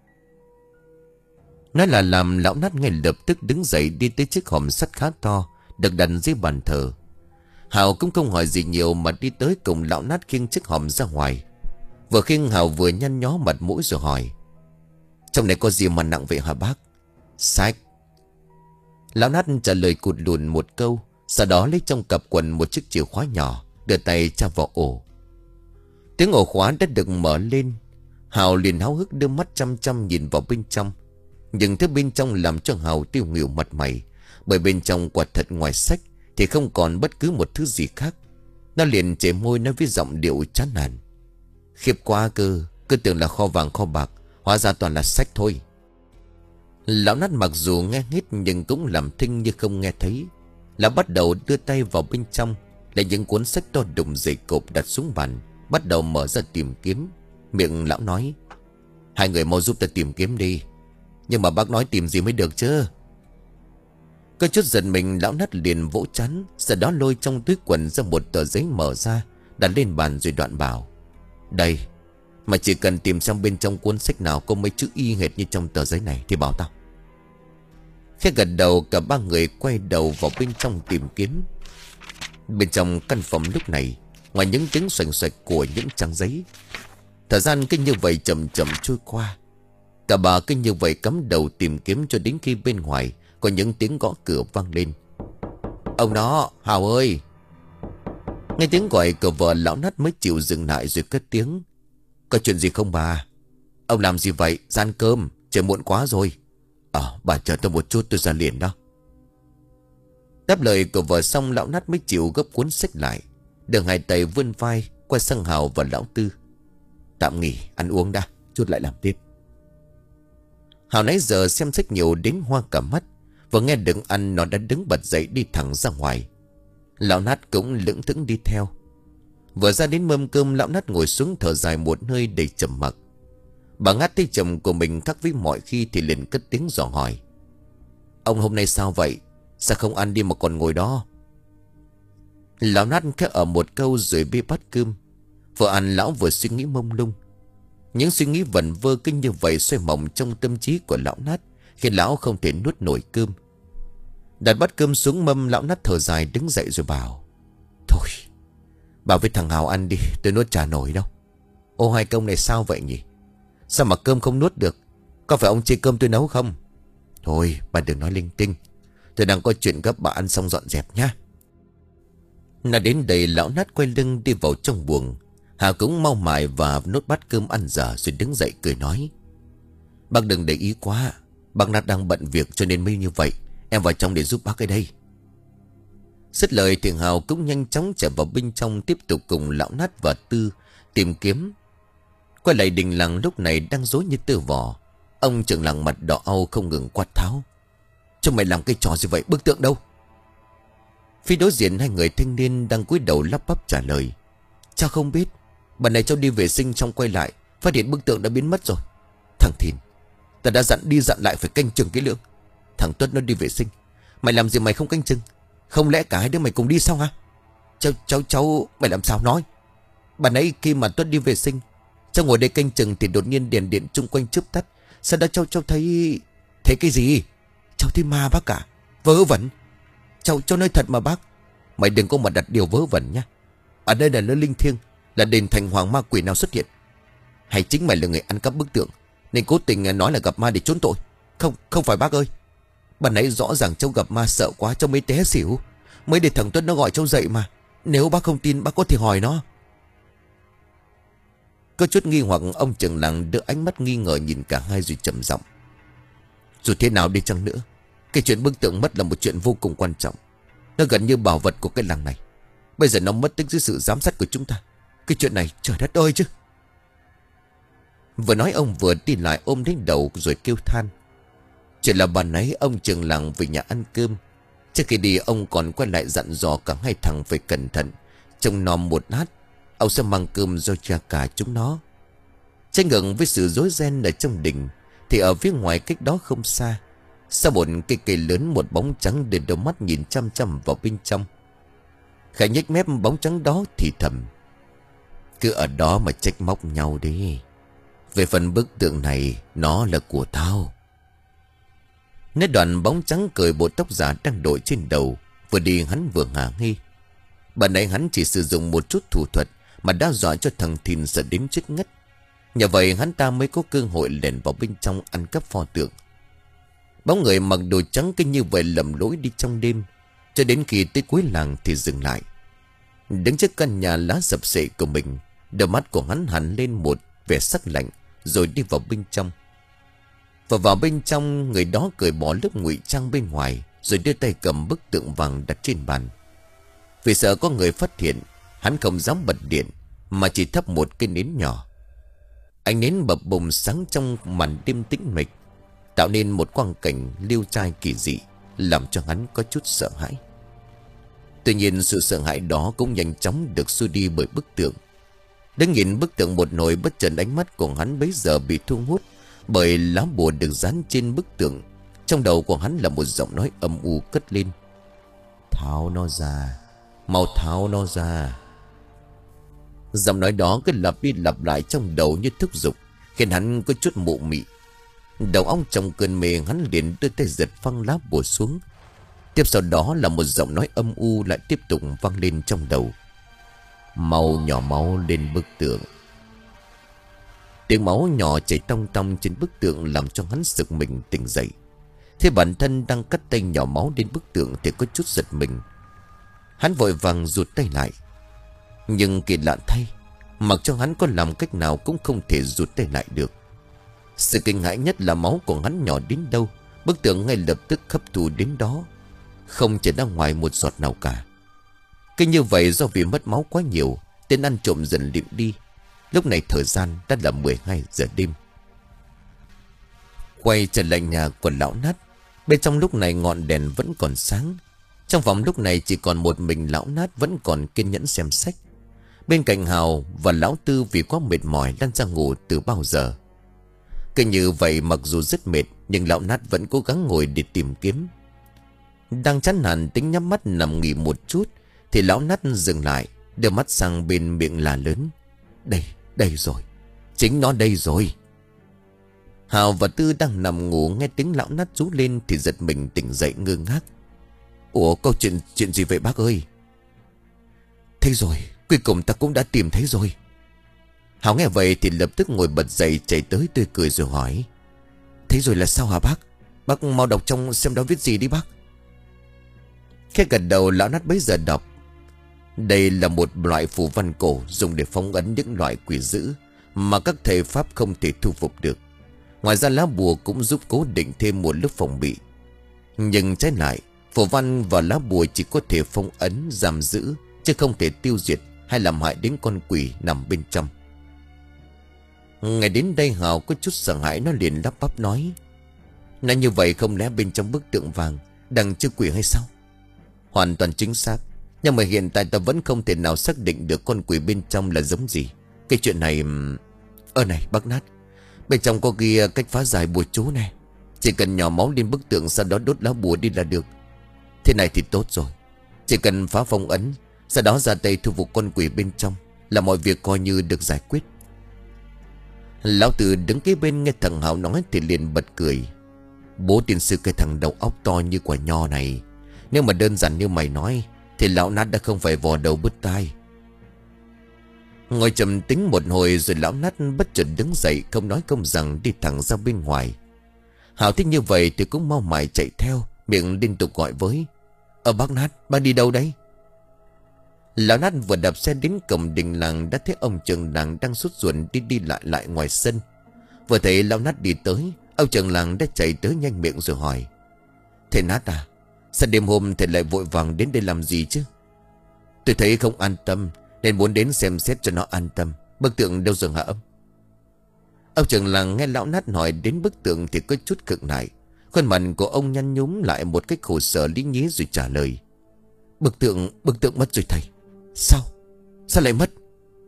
Nói là làm, lão Nát ngay lập tức đứng dậy đi tới chiếc hòm sắt khá to được đặt dưới bàn thờ. Hào cũng không hỏi gì nhiều mà đi tới cùng lão Nát khiêng chiếc hòm ra ngoài. Vừa khiêng Hào vừa nhăn nhó mặt mũi rồi hỏi. Trong này có gì mà nặng vậy hả bác? Sách. Lão Nát trả lời cụt lùn một câu, sau đó lấy trong cặp quần một chiếc chìa khóa nhỏ, đưa tay tra vào ổ. Tiếng ổ khóa đã được mở lên. Hào liền háo hức đưa mắt chăm chăm nhìn vào bên trong. Nhưng thứ bên trong làm cho Hào tiêu nghỉu mặt mày, bởi bên trong quả thật ngoài sách thì không còn bất cứ một thứ gì khác. Nó liền chảy môi nói với giọng điệu chán nản. Khiếp quá cơ, cứ tưởng là kho vàng kho bạc, hóa ra toàn là sách thôi. Lão Nát mặc dù nghe hết nhưng cũng làm thinh như không nghe thấy. Lão bắt đầu đưa tay vào bên trong, lấy những cuốn sách to đùng dày cộp đặt xuống bàn, bắt đầu mở ra tìm kiếm. Miệng lão nói. Hai người mau giúp ta tìm kiếm đi. Nhưng mà bác nói tìm gì mới được chứ? Có chút giật mình, lão Nát liền vỗ chán, sau đó lôi trong túi quần ra một tờ giấy mở ra, đặt lên bàn rồi đoạn bảo. Đây, mà chỉ cần tìm xem bên trong cuốn sách nào có mấy chữ y hệt như trong tờ giấy này thì bảo tao. Khi gật đầu, cả ba người quay đầu vào bên trong tìm kiếm. Bên trong căn phòng lúc này, ngoài những tiếng xoành xoạch của những trang giấy, thời gian cứ như vậy chậm chậm trôi qua. Cả bà cứ như vậy cắm đầu tìm kiếm cho đến khi bên ngoài có những tiếng gõ cửa vang lên. Ông đó, Hào ơi! Nghe tiếng gọi của vợ, lão Nát mới chịu dừng lại rồi cất tiếng. Có chuyện gì không bà? Ông làm gì vậy? Ra ăn cơm, trời muộn quá rồi. Ờ, bà chờ tôi một chút, tôi ra liền đó. Đáp lời của vợ xong, lão Nát mới chịu gấp cuốn sách lại, đường hai tay vươn vai quay sang Hào và lão Tư. Tạm nghỉ, ăn uống đã, chút lại làm tiếp. Hào nãy giờ xem sách nhiều đến hoa cả mắt, vừa nghe đừng ăn nó đã đứng bật dậy đi thẳng ra ngoài. Lão Nát cũng lững thững đi theo. Vừa ra đến mâm cơm, lão Nát ngồi xuống thở dài một hơi đầy trầm mặc. Bà Ngát thấy chồng của mình khác với mọi khi thì liền cất tiếng dò hỏi. Ông hôm nay sao vậy? Sao không ăn đi mà còn ngồi đó? Lão Nát khẽ ở một câu rồi bê bát cơm. Vừa ăn lão vừa suy nghĩ mông lung. Những suy nghĩ vẩn vơ kinh như vậy xoay mộng trong tâm trí của lão Nát, khiến lão không thể nuốt nổi cơm. Đặt bát cơm xuống mâm, lão Nát thở dài đứng dậy rồi bảo. Thôi, bảo với thằng Hào ăn đi, tôi nuốt chả nổi đâu. Ô, hai công này sao vậy nhỉ? Sao mà cơm không nuốt được? Có phải ông chê cơm tôi nấu không? Thôi, bà đừng nói linh tinh. Tôi đang có chuyện gấp, bà ăn xong dọn dẹp nhá. Nói đến đây, lão Nát quay lưng đi vào trong buồng. Hà cũng mau mải và nốt bát cơm ăn dở rồi đứng dậy cười nói. Bác đừng để ý quá, bác Nát đang bận việc cho nên mới như vậy. Em vào trong để giúp bác ở đây. Dứt lời thì Hào cũng nhanh chóng chạy vào bên trong, tiếp tục cùng lão Nát và Tư tìm kiếm. Quay lại đình làng lúc này đang rối như tơ vò. Ông trưởng làng mặt đỏ au không ngừng quát tháo. Cho mày làm cái trò gì vậy, bức tượng đâu? Phía đối diện hai người thanh niên đang cúi đầu lắp bắp trả lời. Cháu không biết, bà này cháu đi vệ sinh xong quay lại phát hiện bức tượng đã biến mất rồi. Thằng Thìn, ta đã dặn đi dặn lại phải canh chừng cái lượng. Thằng Tuất nó đi vệ sinh, mày làm gì mày không canh chừng? Không lẽ cả hai đứa mày cùng đi sao hả? Cháu cháu cháu mày làm sao nói? Bà nãy khi mà Tuất đi vệ sinh, cháu ngồi đây canh chừng thì đột nhiên đèn điện chung quanh chớp tắt. Sau đó cháu cháu thấy... Thấy cái gì? Cháu thấy ma bác cả. Vớ vẩn. Cháu cháu nói thật mà bác. Mày đừng có mà đặt điều vớ vẩn nhá. Ở đây là nơi linh thiêng, là đền thành hoàng, ma quỷ nào xuất hiện? Hay chính mày là người ăn cắp bức tượng nên cố tình nói là gặp ma để trốn tội? Không, không phải bác ơi. Bà nãy rõ ràng cháu gặp ma sợ quá cháu mới té xỉu. Mới để thằng Tuất nó gọi cháu dậy mà. Nếu bác không tin bác có thể hỏi nó. Có chút nghi hoặc, ông trưởng làng đưa ánh mắt nghi ngờ nhìn cả hai rồi trầm giọng. Dù thế nào đi chăng nữa, cái chuyện bức tượng mất là một chuyện vô cùng quan trọng. Nó gần như bảo vật của cái làng này. Bây giờ nó mất tích dưới sự giám sát của chúng ta. Cái chuyện này trời đất ơi chứ. Vừa nói ông vừa đi lại ôm đến đầu rồi kêu than. Chỉ là bà nãy ông trưởng làng về nhà ăn cơm. Trước khi đi ông còn quay lại dặn dò cả hai thằng phải cẩn thận. Trông nom một lát ông sẽ mang cơm cho cha cả chúng nó. Trái ngược với sự rối ren ở trong đình, thì ở phía ngoài cách đó không xa, sau một cây cây lớn, một bóng trắng để đôi mắt nhìn chăm chăm vào bên trong. Khải nhếch mép bóng trắng đó thì thầm. Cứ ở đó mà trách móc nhau đi. Về phần bức tượng này, nó là của tao. Nói đoạn bóng trắng cởi bộ tóc giả đang đội trên đầu. Vừa đi hắn vừa ngả nghi. Bà nãy hắn chỉ sử dụng một chút thủ thuật mà đã dọa cho thằng Thìn sợ đến chết ngất. Nhờ vậy hắn ta mới có cơ hội lẻn vào bên trong ăn cắp pho tượng. Bóng người mặc đồ trắng kinh như vậy lầm lỗi đi trong đêm, cho đến khi tới cuối làng thì dừng lại. Đứng trước căn nhà lá sập sệ của mình, đôi mắt của hắn hằn lên một vẻ sắc lạnh, rồi đi vào bên trong. Và vào bên trong, người đó cởi bỏ lớp ngụy trang bên ngoài, rồi đưa tay cầm bức tượng vàng đặt trên bàn. Vì sợ có người phát hiện, hắn không dám bật điện, mà chỉ thắp một cái nến nhỏ. Ánh nến bập bùng sáng trong màn đêm tĩnh mịch, tạo nên một quang cảnh liêu trai kỳ dị, làm cho hắn có chút sợ hãi. Tuy nhiên sự sợ hãi đó cũng nhanh chóng được xua đi bởi bức tượng. Đứng nhìn bức tượng một hồi, bất chợt ánh mắt của hắn bấy giờ bị thu hút bởi lá bùa được dán trên bức tượng. Trong đầu của hắn là một giọng nói âm u cất lên. Tháo nó ra, mau tháo nó ra. Giọng nói đó cứ lặp đi lặp lại trong đầu như thúc giục, khiến hắn có chút mụ mị. Đầu óc trong cơn mê, hắn liền đưa tay giật phăng lá bùa xuống. Tiếp sau đó là một giọng nói âm u lại tiếp tục vang lên trong đầu: "Mau nhỏ máu lên bức tượng." Tiếng máu nhỏ chảy tong tong trên bức tượng làm cho hắn sực mình tỉnh dậy. Thế bản thân đang cắt tay nhỏ máu lên bức tượng thì có chút giật mình. Hắn vội vàng rụt tay lại. Nhưng kỳ lạ thay, mặc cho hắn có làm cách nào cũng không thể rụt tay lại được. Sự kinh hãi nhất là máu của hắn nhỏ đến đâu, bức tượng ngay lập tức hấp thụ đến đó, không chảy ra ngoài một giọt nào cả. Cứ như vậy, do vì mất máu quá nhiều, tên ăn trộm dần lịm đi. Lúc này thời gian đã là mười hai giờ đêm. Quay trở lại nhà của lão Nát. Bên trong lúc này ngọn đèn vẫn còn sáng. Trong phòng lúc này chỉ còn một mình lão Nát vẫn còn kiên nhẫn xem sách. Bên cạnh Hào và lão Tư vì quá mệt mỏi lăn ra ngủ từ bao giờ. Cứ như vậy, mặc dù rất mệt nhưng lão Nát vẫn cố gắng ngồi để tìm kiếm. Đang chán nản tính nhắm mắt nằm nghỉ một chút thì lão Nát dừng lại, đưa mắt sang bên miệng là lớn: "Đây, đây rồi, chính nó đây rồi." Hào và Tư đang nằm ngủ nghe tiếng lão Nát rú lên thì giật mình tỉnh dậy ngơ ngác. "Ủa, câu chuyện chuyện gì vậy bác ơi?" "Thấy rồi, cuối cùng ta cũng đã tìm thấy rồi." Hào nghe vậy thì lập tức ngồi bật dậy chạy tới tươi cười rồi hỏi: "Thấy rồi là sao hả bác? Bác mau đọc trong xem đó viết gì đi bác." Khi gật đầu, lão Nát bấy giờ đọc: "Đây là một loại phù văn cổ dùng để phong ấn những loại quỷ dữ mà các thầy pháp không thể thu phục được. Ngoài ra lá bùa cũng giúp cố định thêm một lớp phòng bị. Nhưng trái lại, phù văn và lá bùa chỉ có thể phong ấn, giam giữ, chứ không thể tiêu diệt hay làm hại đến con quỷ nằm bên trong." Ngày đến đây Hào có chút sợ hãi, nó liền lắp bắp nói: "Nói như vậy không lẽ bên trong bức tượng vàng đang chứa quỷ hay sao?" "Hoàn toàn chính xác. Nhưng mà hiện tại ta vẫn không thể nào xác định được con quỷ bên trong là giống gì. Cái chuyện này... Ơ này bác Nát, bên trong có ghi cách phá giải bùa chú này. Chỉ cần nhỏ máu lên bức tượng, sau đó đốt lá bùa đi là được. Thế này thì tốt rồi. Chỉ cần phá phong ấn, sau đó ra tay thu phục con quỷ bên trong là mọi việc coi như được giải quyết." Lão Tử đứng kế bên nghe thằng Hào nói thì liền bật cười: "Bố tiên sư cái thằng đầu óc to như quả nho này, nếu mà đơn giản như mày nói thì lão Nát đã không phải vò đầu bứt tai." Ngồi trầm tính một hồi rồi lão Nát bất chợt đứng dậy, không nói không rằng đi thẳng ra bên ngoài. Hào thích như vậy thì cũng mau mải chạy theo, miệng liên tục gọi với: "Ờ bác Nát, bác đi đâu đấy?" Lão Nát vừa đạp xe đến cổng đình làng đã thấy ông trưởng làng đang sốt ruột đi đi lại lại ngoài sân. Vừa thấy lão Nát đi tới, ông trưởng làng đã chạy tới nhanh miệng rồi hỏi: "Thầy Nát à, sao đêm hôm thầy lại vội vàng đến đây làm gì chứ?" "Tôi thấy không an tâm nên muốn đến xem xét cho nó an tâm. Bức tượng đâu rồi hả ông?" Ông trưởng làng nghe lão Nát hỏi đến bức tượng thì có chút khựng lại. Khuôn mặt của ông nhăn nhúm lại một cách khổ sở lý nhí rồi trả lời: Bức tượng, bức tượng mất rồi thầy." "Sao? Sao lại mất?"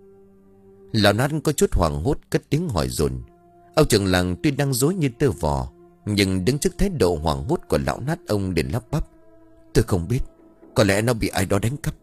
Lão Nát có chút hoảng hốt cất tiếng hỏi dồn. Ông trưởng làng tuy đang rối như tơ vò, nhưng đứng trước thái độ hoảng hốt của lão Nát, ông liền lắp bắp: "Tôi không biết, có lẽ nó bị ai đó đánh cắp."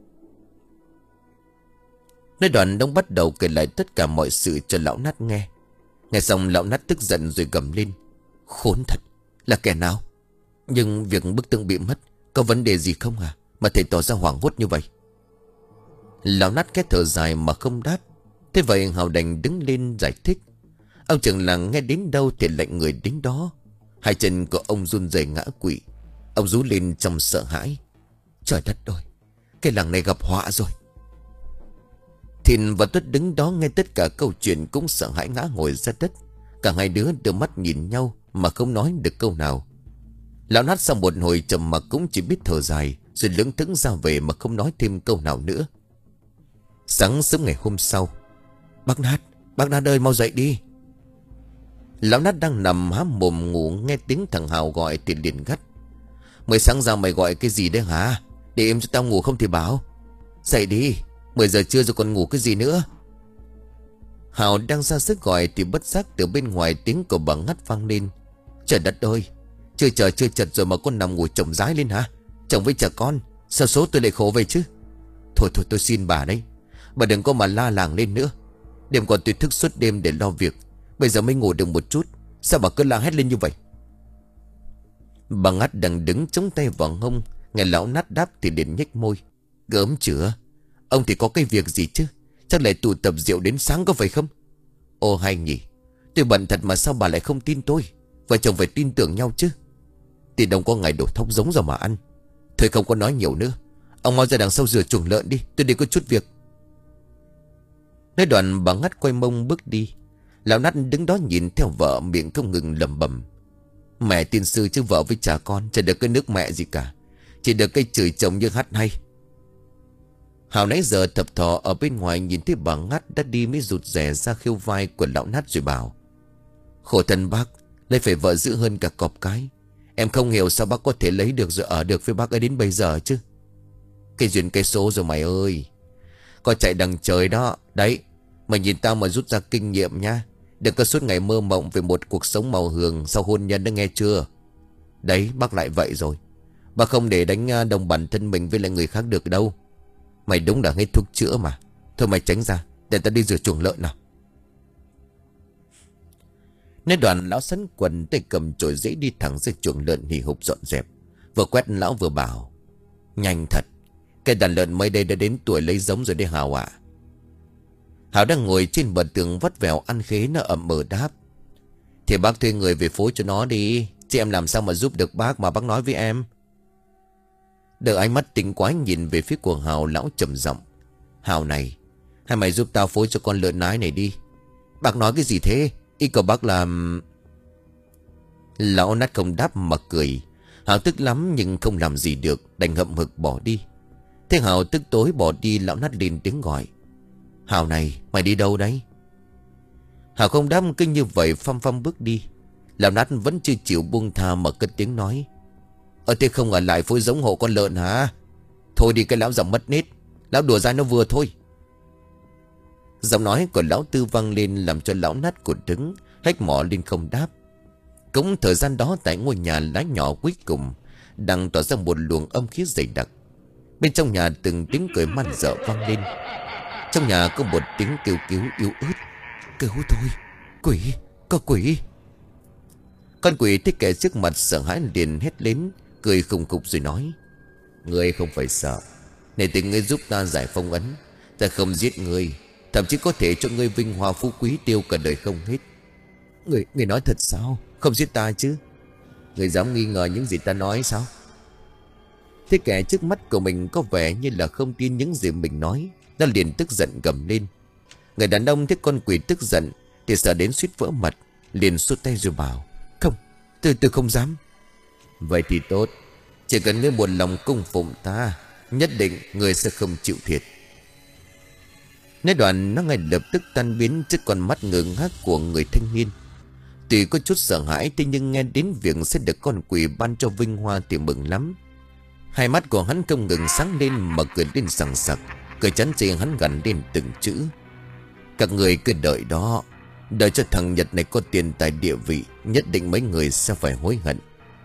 Nói đoạn ông bắt đầu kể lại tất cả mọi sự cho lão Nát nghe. Nghe xong lão Nát tức giận rồi gầm lên: "Khốn thật, là kẻ nào? Nhưng việc bức tượng bị mất có vấn đề gì không à, mà thầy tỏ ra hoảng hốt như vậy?" Lão Nát cái thở dài mà không đáp. Thế vậy Hào đành đứng lên giải thích. Ông trưởng làng nghe đến đâu thì lạnh người đến đó. Hai chân của ông run rẩy ngã quỵ. Ông rú lên trong sợ hãi: "Trời đất ơi, cái làng này gặp họa rồi." Thìn và Tuất đứng đó nghe tất cả câu chuyện cũng sợ hãi ngã ngồi ra đất. Cả hai đứa đưa mắt nhìn nhau mà không nói được câu nào. Lão Nát sau một hồi trầm mặc cũng chỉ biết thở dài rồi lững thững ra về mà không nói thêm câu nào nữa. Sáng sớm ngày hôm sau: "Bác Nát, bác Nát ơi, mau dậy đi." Lão Nát đang nằm há mồm ngủ, nghe tiếng thằng Hào gọi thì liền gắt: "Mới sáng ra mày gọi cái gì đấy hả? Để em cho tao ngủ không thì bảo. Dậy đi, mười giờ trưa rồi còn ngủ cái gì nữa." Hào đang ra sức gọi thì bất giác từ bên ngoài tiếng của bà Ngắt vang lên: "Trời đất ơi, chưa chờ chưa chật rồi mà con nằm ngủ chồng rái lên hả? Chồng với trẻ con, sao số tôi lại khổ vậy chứ? Thôi thôi tôi xin bà đấy, bà đừng có mà la làng lên nữa. Đêm còn tôi thức suốt đêm để lo việc, bây giờ mới ngủ được một chút, Sao bà cứ la hét lên như vậy? Bà Ngát đang đứng chống tay vào hông, nghe lão Nát đáp thì liền nhếch môi. Gớm chửa, ông thì có cái việc gì chứ? Chắc lại tụ tập rượu đến sáng có phải không? Ô hay nhỉ, tôi bận thật mà sao bà lại không tin tôi? Vợ chồng phải tin tưởng nhau chứ. Tiền đồng có ngày đổ thóc giống rồi mà ăn. Thôi không có nói nhiều nữa, ông mau ra đằng sau rửa chuồng lợn đi, tôi đi có chút việc. Nói đoạn bà Ngát quay mông bước đi. Lão Nát đứng đó nhìn theo vợ, miệng không ngừng lẩm bẩm. Mẹ tiên sư chứ vợ với cha con chả được cái nước mẹ gì cả, chỉ được cái chửi chồng như hát hay. Hào nãy giờ thập thò ở bên ngoài nhìn thấy bà Ngát đã đi mới rụt rè ra khiêu vai của lão Nát rồi bảo. Khổ thân bác, lấy phải vợ dữ hơn cả cọp cái. Em không hiểu sao bác có thể lấy được rồi ở được với bác ấy đến bây giờ chứ. Cái duyên cái số rồi mày ơi. Có chạy đằng trời đó. Đấy, mày nhìn tao mà rút ra kinh nghiệm nha. Đừng có suốt ngày mơ mộng về một cuộc sống màu hường sau hôn nhân đó nghe chưa. Đấy, bác lại vậy rồi. Bác không để đánh đồng bản thân mình với lại người khác được đâu. Mày đúng là hết thuốc chữa mà. Thôi mày tránh ra, để tao đi rửa chuồng lợn nào. Nên đoàn lão sắn quần tay cầm chổi rễ đi thẳng ra chuồng lợn hì hục dọn dẹp. Vừa quét lão vừa bảo. Nhanh thật, cái đàn lợn mới đây đã đến tuổi lấy giống rồi đấy Hào ạ. Hào đang ngồi trên bờ tường vắt vẻo ăn khế, nó ậm ờ đáp. Thì bác thuê người về phối cho nó đi, chứ em làm sao mà giúp được bác mà bác nói với em. Đợi ánh mắt tinh quái nhìn về phía của Hào, lão trầm giọng. Hào này, hay mày giúp tao phối cho con lợn nái này đi. Bác nói cái gì thế? Ý của bác là... Lão Nát không đáp mà cười. Hào tức lắm nhưng không làm gì được, đành hậm hực bỏ đi. Thế Hào tức tối bỏ đi, lão Nát lên tiếng gọi. Hào này, mày đi đâu đấy? Hào không đáp, kinh như vậy phăm phăm bước đi. Lão Nát vẫn chưa chịu buông tha mà cất tiếng nói. Ở thế không ở lại phối giống hộ con lợn hả? Thôi đi cái lão giọng mất nết. Lão đùa ra nó vừa thôi. Giọng nói của lão Tư vang lên làm cho lão Nát cụt đứng, hét mỏ lên không đáp. Cũng thời gian đó tại ngôi nhà lá nhỏ cuối cùng đang tỏa ra một luồng âm khí dày đặc. Bên trong nhà từng tiếng cười man dợ vang lên. Trong nhà có một tiếng kêu cứu yếu ớt. Cứu tôi, quỷ, có quỷ. Con quỷ thấy kẻ trước mặt sợ hãi liền hét lên, cười khùng khục rồi nói. Ngươi không phải sợ, để tình ngươi giúp ta giải phong ấn. Ta không giết ngươi, thậm chí có thể cho ngươi vinh hoa phú quý tiêu cả đời không hết. Ngươi, ngươi nói thật sao? Không giết ta chứ? Ngươi dám nghi ngờ những gì ta nói sao? Thế kẻ trước mắt của mình có vẻ như là không tin những gì mình nói. Nó liền tức giận gầm lên. Người đàn ông thấy con quỷ tức giận thì sợ đến suýt vỡ mặt, liền xua tay rồi bảo. Không, tôi tôi không dám. Vậy thì tốt, chỉ cần ngươi một lòng cung phụng ta, nhất định ngươi sẽ không chịu thiệt. Nói đoạn nó ngay lập tức tan biến trước con mắt ngơ ngác của người thanh niên. Tuy có chút sợ hãi, thế nhưng nghe đến việc sẽ được con quỷ ban cho vinh hoa thì mừng lắm. Hai mắt của hắn không ngừng sáng lên mà cười lên sằng sặc, cười chắn chê hắn gằn lên từng chữ. Các người cứ đợi đó, đợi cho thằng Nhật này có tiền tài địa vị, nhất định mấy người sẽ phải hối hận.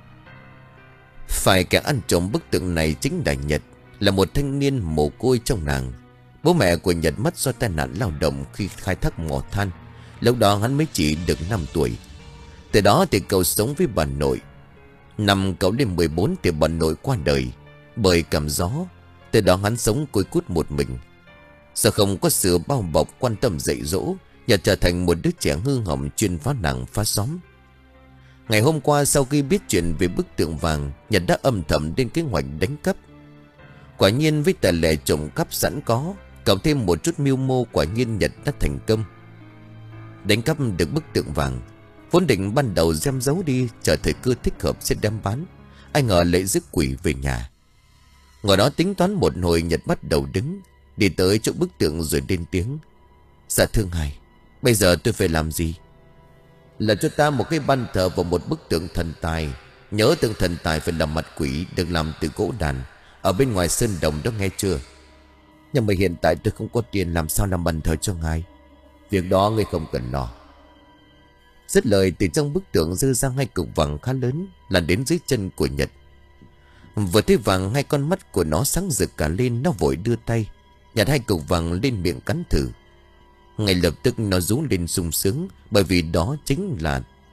Phải kẻ ăn trộm bức tượng này chính là Nhật, là một thanh niên mồ côi trong nàng. Bố mẹ của Nhật mất do tai nạn lao động khi khai thác mỏ than. Lúc đó hắn mới chỉ được năm tuổi. Từ đó thì cậu sống với bà nội. Năm cậu lên mười bốn thì bà nội qua đời bởi cảm gió. Từ đó hắn sống côi cút một mình. Sợ không có sự bao bọc quan tâm dạy dỗ, Nhật trở thành một đứa trẻ hư hỏng chuyên phá làng phá xóm. Ngày hôm qua sau khi biết chuyện về bức tượng vàng, Nhật đã âm thầm lên kế hoạch đánh cắp. Quả nhiên với tài lẻ trộm cắp sẵn có, cộng thêm một chút mưu mô, quả nhiên Nhật đã thành công. Đánh cắp được bức tượng vàng, vốn định ban đầu giam giấu đi, chờ thời cơ thích hợp sẽ đem bán. Ai ngờ lại rước quỷ về nhà. Ngồi đó tính toán một hồi, Nhật bắt đầu đứng, đi tới chỗ bức tượng rồi lên tiếng. Dạ thưa ngài, bây giờ tôi phải làm gì? Là cho ta một cái ban thờ và một bức tượng thần tài. Nhớ tượng thần tài phải làm mặt quỷ, được làm từ gỗ đàn, ở bên ngoài sơn đồng đó nghe chưa? Nhưng mà hiện tại tôi không có tiền, làm sao làm bàn thờ cho ngài? Việc đó ngươi không cần lo. Dứt lời, từ trong bức tượng giơ ra hai cục vàng khá lớn là đến dưới chân của Nhật. Vừa thấy vàng, hai con mắt của nó sáng rực cả lên. Nó vội đưa tay nhặt hai cục vàng lên miệng cắn thử. Ngay lập tức nó rú lên sung sướng, bởi vì đó chính là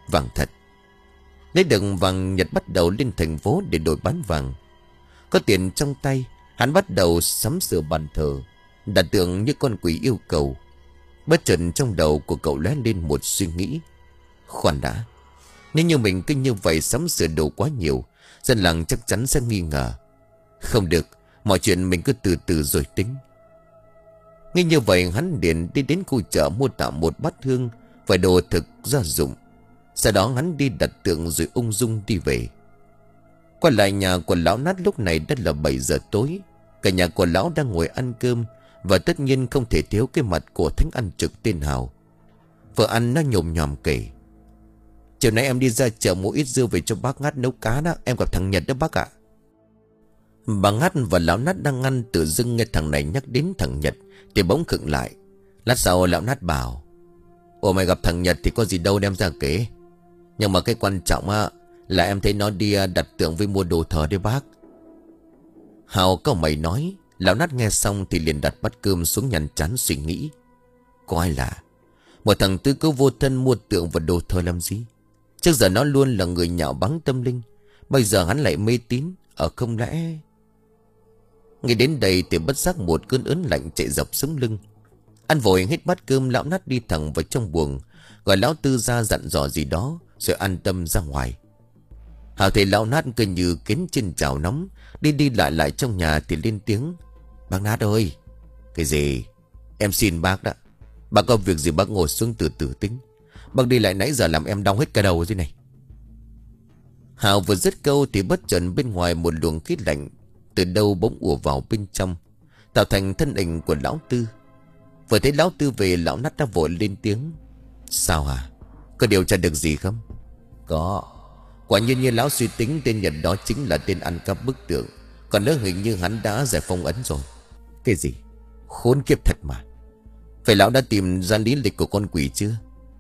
Vàng thật. Lấy được vàng, Nhật bắt đầu lên thành phố để đổi bán vàng. Có tiền trong tay, hắn bắt đầu sắm sửa bàn thờ, đặt tượng như con quỷ yêu cầu. Bất chợt trong đầu của cậu lóe lên một suy nghĩ. Khoan đã, nếu như mình cứ như vậy sắm sửa đồ quá nhiều, dân làng chắc chắn sẽ nghi ngờ. Không được, mọi chuyện mình cứ từ từ rồi tính. Nghĩ như vậy, hắn liền đi đến khu chợ mua tạm một bát hương và đồ thực gia dụng. Sau đó hắn đi đặt tượng rồi ung dung đi về. Quay lại nhà của lão Nát lúc này đã là bảy giờ tối. Cả nhà của lão đang ngồi ăn cơm, và tất nhiên không thể thiếu cái mặt của thánh ăn trực tên Hào. Vợ ăn nó nhồm nhòm kể: Chiều nay em đi ra chợ mua ít dưa về cho bác Ngát nấu cá đó. Em gặp thằng Nhật đó bác ạ. Bà Ngát và lão Nát đang ăn, tự dưng nghe thằng này nhắc đến thằng Nhật thì bỗng khựng lại. Lát sau lão Nát bảo: Ồ, mày gặp thằng Nhật thì có gì đâu đem ra kể. Nhưng mà cái quan trọng á là em thấy nó đi đặt tượng với mua đồ thờ đấy bác. Hào câu mày nói. Lão Nát nghe xong thì liền đặt bát cơm xuống nhăn chán suy nghĩ. Có ai lạ, một thằng tứ cứu vô thân mua tượng và đồ thờ làm gì? Trước giờ nó luôn là người nhạo báng tâm linh, bây giờ hắn lại mê tín. Ở không lẽ... Nghĩ đến đây thì bất giác một cơn ớn lạnh chạy dọc sống lưng. Ăn vội hết bát cơm, lão Nát đi thẳng vào trong buồng, gọi lão Tư ra dặn dò gì đó rồi an tâm ra ngoài. Hào thấy lão Nát cứ như kiến trên chảo nóng, đi đi lại lại trong nhà thì lên tiếng: Bác Nát ơi! Cái gì? Em xin bác đó. Bác có việc gì bác ngồi xuống từ từ tính. Bác đi lại nãy giờ làm em đau hết cả đầu thế này. Hào vừa dứt câu thì bất chợt bên ngoài một luồng khí lạnh từ đâu bỗng ùa vào bên trong, tạo thành thân hình của lão Tư. Vừa thấy lão Tư về, lão Nát đã vội lên tiếng: Sao hả? Có điều tra được gì không? Có. Quả nhiên như lão suy tính, tên Nhật đó chính là tên ăn cắp bức tượng. Còn nữa hình như hắn đã giải phong ấn rồi. Cái gì? Khốn kiếp thật mà. Phải lão đã tìm ra lý lịch của con quỷ chưa?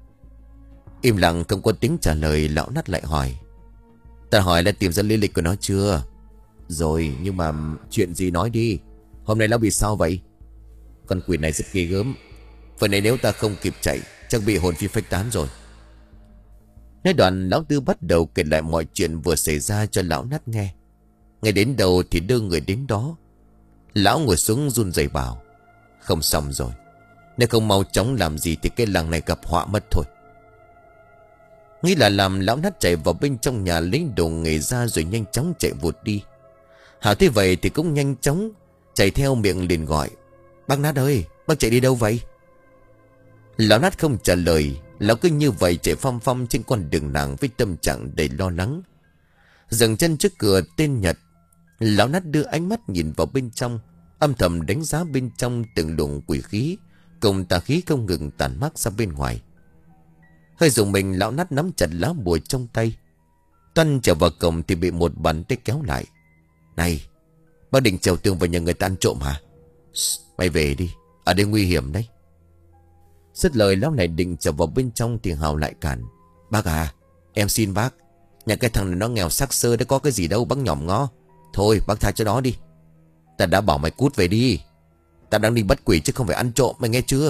Im lặng không có tính trả lời, lão Nát lại hỏi: Ta hỏi là tìm ra lý lịch của nó chưa? Rồi, nhưng mà chuyện gì nói đi. Hôm nay lão bị sao vậy? Con quỷ này rất ghê gớm. Phần này nếu ta không kịp chạy chắc bị hồn phi phách tán rồi. Nói đoạn, lão Tư bắt đầu kể lại mọi chuyện vừa xảy ra cho lão Nát nghe. Ngay đến đầu thì đưa người đến đó. Lão ngồi xuống run rẩy bảo: Không xong rồi. Nếu không mau chóng làm gì thì cái làng này gặp họa mất thôi. Nghĩ là làm, lão Nát chạy vào bên trong nhà lấy đồ nghề ra rồi nhanh chóng chạy vụt đi. Hảo thấy vậy thì cũng nhanh chóng chạy theo, miệng liền gọi: Bác Nát ơi, bác chạy đi đâu vậy? Lão Nát không trả lời. Lão cứ như vậy chạy phăm phăm trên con đường làng với tâm trạng đầy lo lắng. Dừng chân trước cửa tên Nhật, lão Nát đưa ánh mắt nhìn vào bên trong, âm thầm đánh giá bên trong từng luồng quỷ khí cùng tà khí không ngừng tản mát ra bên ngoài. Hơi dùng mình, lão Nát nắm chặt lá bùa trong tay. Toan trở vào cổng thì bị một bàn tay kéo lại: Này, bác định trèo tường vào nhà người ta ăn trộm hả? Mày về đi, ở đây nguy hiểm đấy. Dứt lời, lão này định trở vào bên trong thì Hào lại cản: Bác à, em xin bác, nhà cái thằng này nó nghèo xác xơ đấy, có cái gì đâu bác nhỏm ngó. Thôi bác tha cho nó đi. Ta đã bảo mày cút về đi. Ta đang đi bắt quỷ chứ không phải ăn trộm, mày nghe chưa?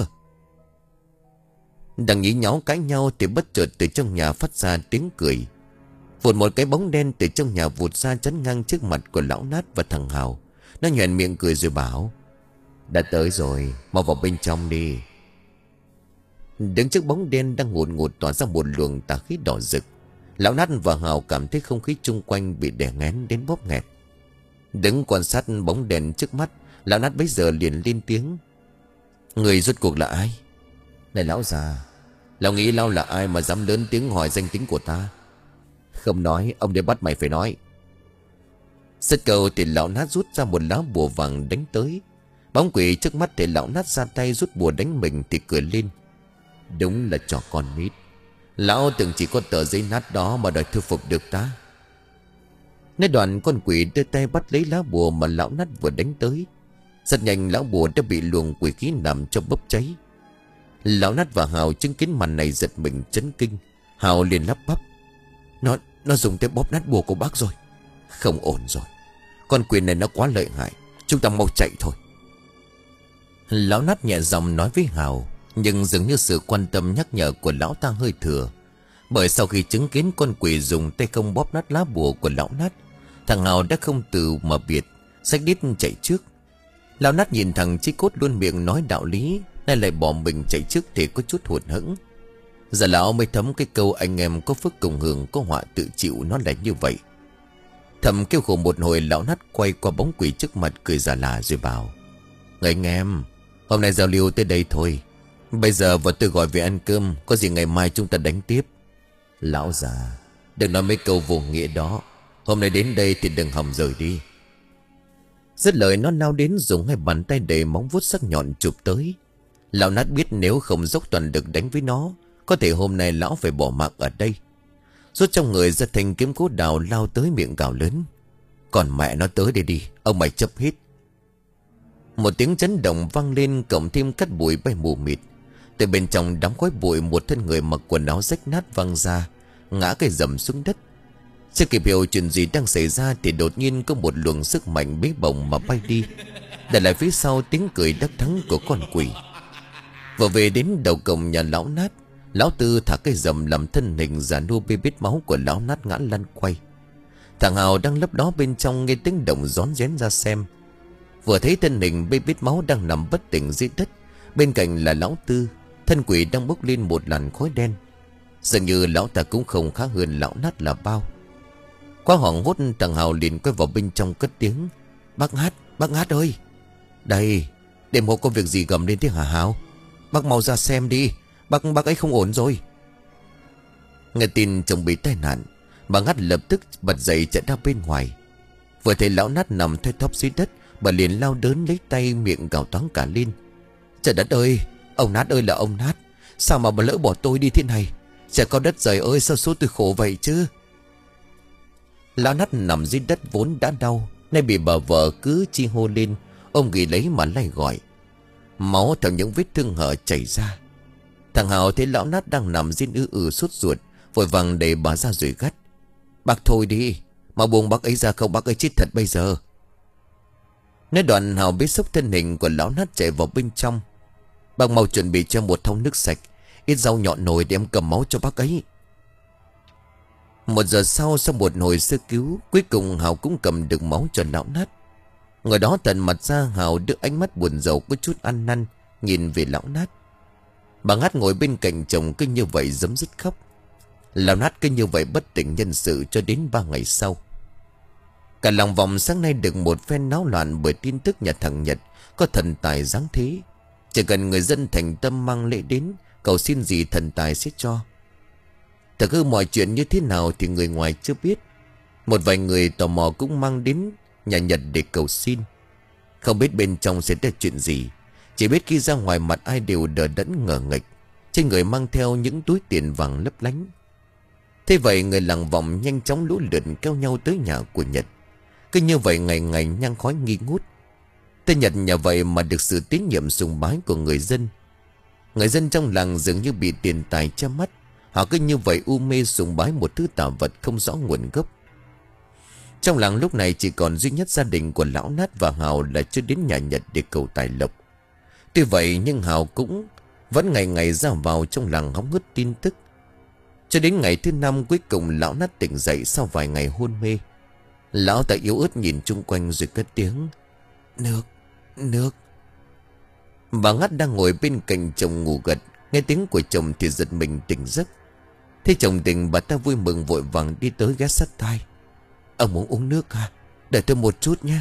Đang nhí nháo cãi nhau thì bất chợt từ trong nhà phát ra tiếng cười. Vụt một cái bóng đen từ trong nhà vụt ra chắn ngang trước mặt của lão Nát và thằng Hào. Nó nhoẻn miệng cười rồi bảo: Đã tới rồi, mau vào bên trong đi. Đứng trước bóng đen đang ngùn ngụt tỏa ra một luồng tà khí đỏ rực, lão Nát và Hào cảm thấy không khí chung quanh bị đè nén đến bóp nghẹt. Đứng quan sát bóng đèn trước mắt, lão Nát bấy giờ liền lên tiếng: Người rốt cuộc là ai? Này lão già, lão nghĩ lão là ai mà dám lớn tiếng hỏi danh tính của ta? Không nói, ông để bắt mày phải nói. Dứt câu thì lão Nát rút ra một lá bùa vàng đánh tới. Bóng quỷ trước mắt thì lão Nát ra tay rút bùa đánh mình thì cười lên: Đúng là trò con nít. Lão từng chỉ có tờ giấy nát đó mà đòi thu phục được ta. Nói đoạn, con quỷ đưa tay bắt lấy lá bùa mà lão Nát vừa đánh tới. Rất nhanh lão bùa đã bị luồng quỷ khí làm cho bốc cháy. Lão Nát và Hào chứng kiến màn này giật mình chấn kinh. Hào liền lắp bắp: Nó nó dùng tay bóp nát bùa của bác rồi. Không ổn rồi, con quỷ này nó quá lợi hại, chúng ta mau chạy thôi. Lão Nát nhẹ giọng nói với Hào, nhưng dường như sự quan tâm nhắc nhở của lão ta hơi thừa. Bởi sau khi chứng kiến con quỷ dùng tay không bóp nát lá bùa của lão Nát, thằng Hào đã không từ mà biệt, xách đít chạy trước. Lão Nát nhìn thằng Chí Cốt luôn miệng nói đạo lý, nay lại bỏ mình chạy trước thì có chút hụt hẫng. Giờ lão mới thấm cái câu anh em có phước cùng hưởng, có họa tự chịu, nó là như vậy. Thầm kêu khổ một hồi, lão Nát quay qua bóng quỷ trước mặt cười giả lả rồi bảo: Người anh em, hôm nay giao lưu tới đây thôi. Bây giờ vợ tôi gọi về ăn cơm, có gì ngày mai chúng ta đánh tiếp. Lão già, đừng nói mấy câu vô nghĩa đó. Hôm nay đến đây thì đừng hòng rời đi. Dứt lời nó lao đến, dùng hai bàn tay đầy móng vuốt sắc nhọn chụp tới. Lão Nát biết nếu không dốc toàn lực đánh với nó, có thể hôm nay lão phải bỏ mạng ở đây. Rút trong người ra thành kiếm gỗ đào, lao tới miệng gào lớn: Còn mẹ nó tới đây đi, ông mày chấp hết. Một tiếng chấn động vang lên, cộng thêm cát bụi bay mù mịt. Từ bên trong đám khói bụi, một thân người mặc quần áo rách nát văng ra, ngã cái rầm xuống đất. Chưa kịp hiểu chuyện gì đang xảy ra thì đột nhiên có một luồng sức mạnh bế bổng mà bay đi, để lại phía sau tiếng cười đắc thắng của con quỷ. Vừa về đến đầu cổng nhà lão Nát, lão Tư thả cây rầm làm thân hình già nua bê bết máu của lão Nát ngã lăn quay. Thằng Hào đang lấp đó bên trong nghe tiếng động rón rén ra xem. Vừa thấy thân hình bê bết máu đang nằm bất tỉnh dưới đất, bên cạnh là lão Tư, thân quỷ đang bốc lên một làn khói đen. Dường như lão ta cũng không khá hơn lão Nát là bao. Quá hoảng hốt, thằng Hào liền quay vào bên trong cất tiếng: Bác Hát, bác Hát ơi! Đây, đêm hôm có việc gì gầm lên thế hả Hào? Bác mau ra xem đi, bác bác ấy không ổn rồi. Nghe tin chồng bị tai nạn, bà Hát lập tức bật dậy chạy ra bên ngoài. Vừa thấy lão Nát nằm thoi thóp dưới đất, bà liền lao đớn lấy tay miệng gào toáng cả lên: Trời đất ơi, ông Nát ơi là ông Nát, sao mà bà lỡ bỏ tôi đi thế này? Trẻ con đất trời ơi, sao số tôi khổ vậy chứ? Lão Nát nằm dưới đất vốn đã đau, nay bị bà vợ cứ chi hô lên, ôm ghì lấy mà lay gọi. Máu theo những vết thương hở chảy ra. Thằng Hào thấy lão Nát đang nằm rên ư ư sốt ruột, vội vàng đẩy bà ra rồi gắt: Bác thôi đi, mà buông bác ấy ra không bác ấy chết thật bây giờ. Nói đoạn Hào bế xốc thân hình của lão Nát chạy vào bên trong. Bác mau chuẩn bị cho một thau nước sạch, ít rau nhọn nồi để em cầm máu cho bác ấy. Một giờ sau, sau một hồi sơ cứu, cuối cùng Hào cũng cầm được máu cho lão Nát. Người đó tận mặt ra, Hào đưa ánh mắt buồn rầu có chút ăn năn nhìn về lão Nát. Bà Hát ngồi bên cạnh chồng cứ như vậy giấm dứt khóc. Lão Nát cứ như vậy bất tỉnh nhân sự cho đến ba ngày sau. Cả lòng vòng sáng nay được một phen náo loạn bởi tin tức nhà thằng Nhật có thần tài giáng thế. Chỉ cần người dân thành tâm mang lễ đến, cầu xin gì thần tài sẽ cho. Thật hư mọi chuyện như thế nào thì người ngoài chưa biết. Một vài người tò mò cũng mang đến nhà Nhật để cầu xin. Không biết bên trong sẽ ra chuyện gì, chỉ biết khi ra ngoài mặt ai đều đờ đẫn ngờ nghệch, trên người mang theo những túi tiền vàng lấp lánh. Thế vậy người làng vòng nhanh chóng lũ lượt kéo nhau tới nhà của Nhật. Cứ như vậy ngày ngày nhang khói nghi ngút. Tên Nhật nhà vậy mà được sự tín nhiệm sùng bái của người dân. Người dân trong làng dường như bị tiền tài che mắt, họ cứ như vậy u mê sùng bái một thứ tà vật không rõ nguồn gốc. Trong làng lúc này chỉ còn duy nhất gia đình của lão Nát và Hào là chưa đến nhà Nhật để cầu tài lộc. Tuy vậy nhưng Hào cũng vẫn ngày ngày ra vào trong làng hóng hớt tin tức. Cho đến ngày thứ năm, cuối cùng lão Nát tỉnh dậy sau vài ngày hôn mê. Lão ta yếu ớt nhìn chung quanh rồi cất tiếng: Nước, nước. Bà Ngắt đang ngồi bên cạnh chồng ngủ gật, nghe tiếng của chồng thì giật mình tỉnh giấc. Thấy chồng tỉnh, bà ta vui mừng vội vàng đi tới ghé sát tai: Ông muốn uống nước à? Để tôi một chút nha.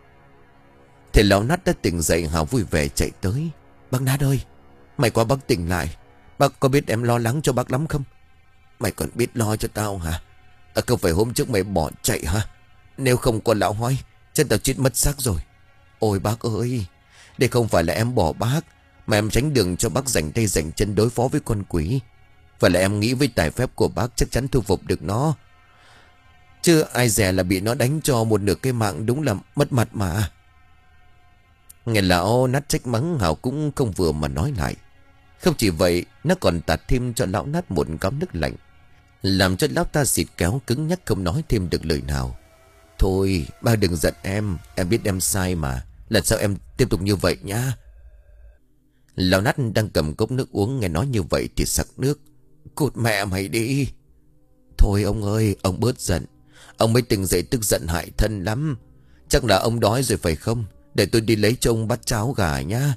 Thế lão Nát đã tỉnh dậy, Hào vui vẻ chạy tới: Bác Nát ơi, mày qua bác tỉnh lại. Bác có biết em lo lắng cho bác lắm không? Mày còn biết lo cho tao hả? À, không phải hôm trước mày bỏ chạy hả? Nếu không có lão Hoài, chân tao chết mất xác rồi. Ôi bác ơi, đây không phải là em bỏ bác, mà em tránh đường cho bác rảnh tay rảnh chân đối phó với con quỷ. Và là em nghĩ với tài phép của bác chắc chắn thu phục được nó. Chứ ai dè là bị nó đánh cho một nửa cái mạng, đúng là mất mặt mà. Nghe lão Nát trách mắng, Hào cũng không vừa mà nói lại. Không chỉ vậy, nó còn tạt thêm cho lão Nát một gáo nước lạnh, làm cho lão ta xịt kéo cứng nhắc không nói thêm được lời nào. Thôi ba đừng giận em, em biết em sai mà. Lần sau em tiếp tục như vậy nhá. Lão Nát đang cầm cốc nước uống, nghe nói như vậy thì sặc nước. Cút mẹ mày đi. Thôi ông ơi, ông bớt giận. Ông mới tỉnh dậy tức giận hại thân lắm. Chắc là ông đói rồi phải không? Để tôi đi lấy cho ông bát cháo gà nhá.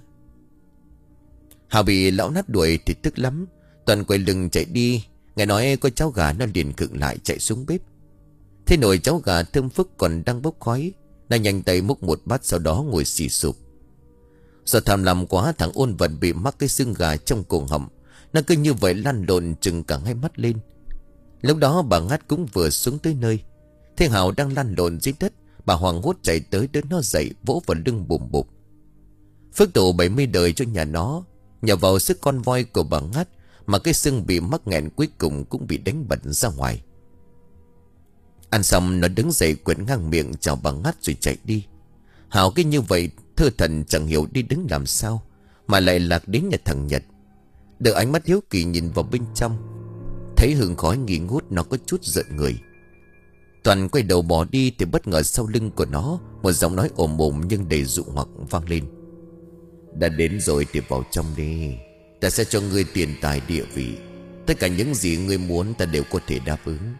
Hào bị lão Nát đuổi thì tức lắm. Toàn quay lưng chạy đi. Nghe nói có cháo gà nó liền khựng lại chạy xuống bếp. Thế nồi cháo gà thơm phức còn đang bốc khói. Nó nhanh tay múc một bát, sau đó ngồi xì sụp. Do tham lam quá, thằng ôn vận bị mắc cái xương gà trong cổ họng. Nó cứ như vậy lăn lộn chừng cả hai mắt lên. Lúc đó bà Ngát cũng vừa xuống tới nơi. Thế Hào đang lăn lộn dưới đất, bà hoảng hốt chạy tới đỡ nó dậy, vỗ vào lưng bùm bụp. Phước tổ bảy mươi đời cho nhà nó. Nhờ vào sức con voi của bà Ngát mà cái xương bị mắc nghẹn cuối cùng cũng bị đánh bật ra ngoài. Ăn xong nó đứng dậy quệt ngang miệng chào bà Ngát rồi chạy đi. Hào cái như vậy thơ thần chẳng hiểu đi đứng làm sao mà lại lạc đến nhà thằng Nhật. Được ánh mắt hiếu kỳ nhìn vào bên trong, thấy hương khói nghi ngút, nó có chút giận người. Toàn quay đầu bỏ đi thì bất ngờ sau lưng của nó một giọng nói ồm ồm nhưng đầy dụ hoặc vang lên. Đã đến rồi thì vào trong đi. Ta sẽ cho ngươi tiền tài địa vị. Tất cả những gì ngươi muốn ta đều có thể đáp ứng.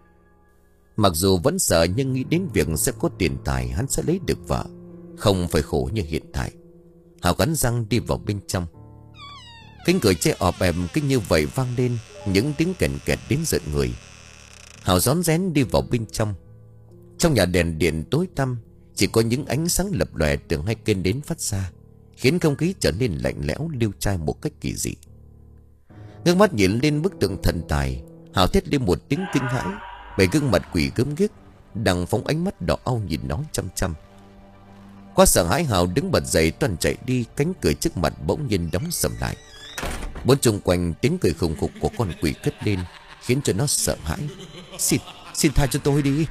Mặc dù vẫn sợ nhưng nghĩ đến việc sẽ có tiền tài, hắn sẽ lấy được vợ, không phải khổ như hiện tại. Hào cắn răng đi vào bên trong. Cánh cửa che ọp ẹp cứ như vậy vang lên những tiếng kèn kẹt đến giận người. Hào rón rén đi vào bên trong. Trong nhà đèn điện tối tăm, chỉ có những ánh sáng lập lòe từ hai kênh đến phát ra, khiến không khí trở nên lạnh lẽo liêu trai một cách kỳ dị. Ngước mắt nhìn lên bức tượng thần tài, Hào thét lên một tiếng kinh hãi. Bảy gương mặt quỷ gớm ghiếc đang phóng ánh mắt đỏ au nhìn nó chăm chăm. Quá sợ hãi, Hào đứng bật dậy toàn chạy đi. Cánh cửa trước mặt bỗng nhiên đóng sầm lại. Bốn chung quanh tiếng cười khùng khục của con quỷ cất lên, khiến cho nó sợ hãi. Xin, xin tha cho tôi đi.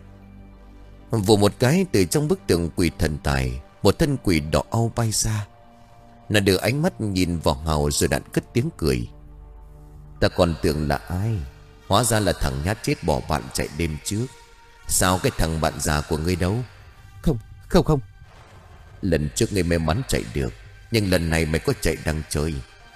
Vù một cái, từ trong bức tượng quỷ thần tài, một thân quỷ đỏ au bay ra. Nó đưa ánh mắt nhìn vào Hào rồi đạn cất tiếng cười. Ta còn tưởng là ai, hóa ra là thằng nhát chết bỏ bạn chạy đêm trước. Sao cái thằng bạn già của ngươi đâu? Không, không không. Lần trước ngươi may mắn chạy được, nhưng lần này mày có chạy đang chơi.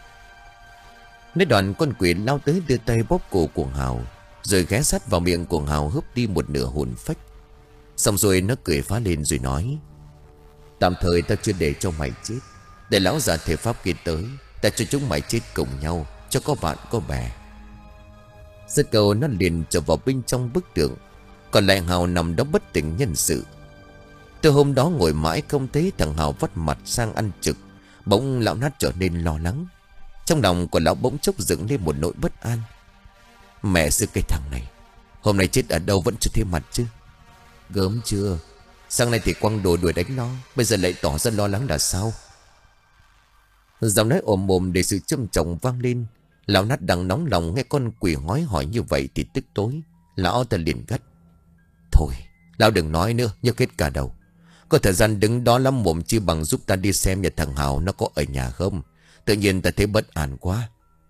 Nói đoạn con quỷ lao tới đưa tay bóp cổ của Hào, rồi ghé sát vào miệng của Hào húp đi một nửa hồn phách. Xong rồi nó cười phá lên rồi nói: tạm thời ta chưa để cho mày chết. Để lão già thể pháp kia tới, ta cho chúng mày chết cùng nhau, cho có bạn có bè. Dứt câu nó liền trở vào bên trong bức tượng. Còn lại Hào nằm đó bất tỉnh nhân sự. Từ hôm đó ngồi mãi không thấy thằng Hào vắt mặt sang ăn trực, bỗng lão Nát trở nên lo lắng. Trong lòng của lão bỗng chốc dựng lên một nỗi bất an. Mẹ sư cái thằng này, hôm nay chết ở đâu vẫn chưa thấy mặt chứ. Gớm chưa, sáng nay thì quăng đồ đuổi đánh nó, bây giờ lại tỏ ra lo lắng là sao? Giọng nói ồm ồm để sự trầm trọng vang lên. Lão Nát đang nóng lòng nghe con quỷ hói hỏi như vậy thì tức tối. Lão ta liền gắt: thôi, lão đừng nói nữa, nhức hết cả đầu. Có thời gian đứng đó lắm mồm chi bằng giúp ta đi xem nhà thằng Hào nó có ở nhà không. Tự nhiên ta thấy bất an quá.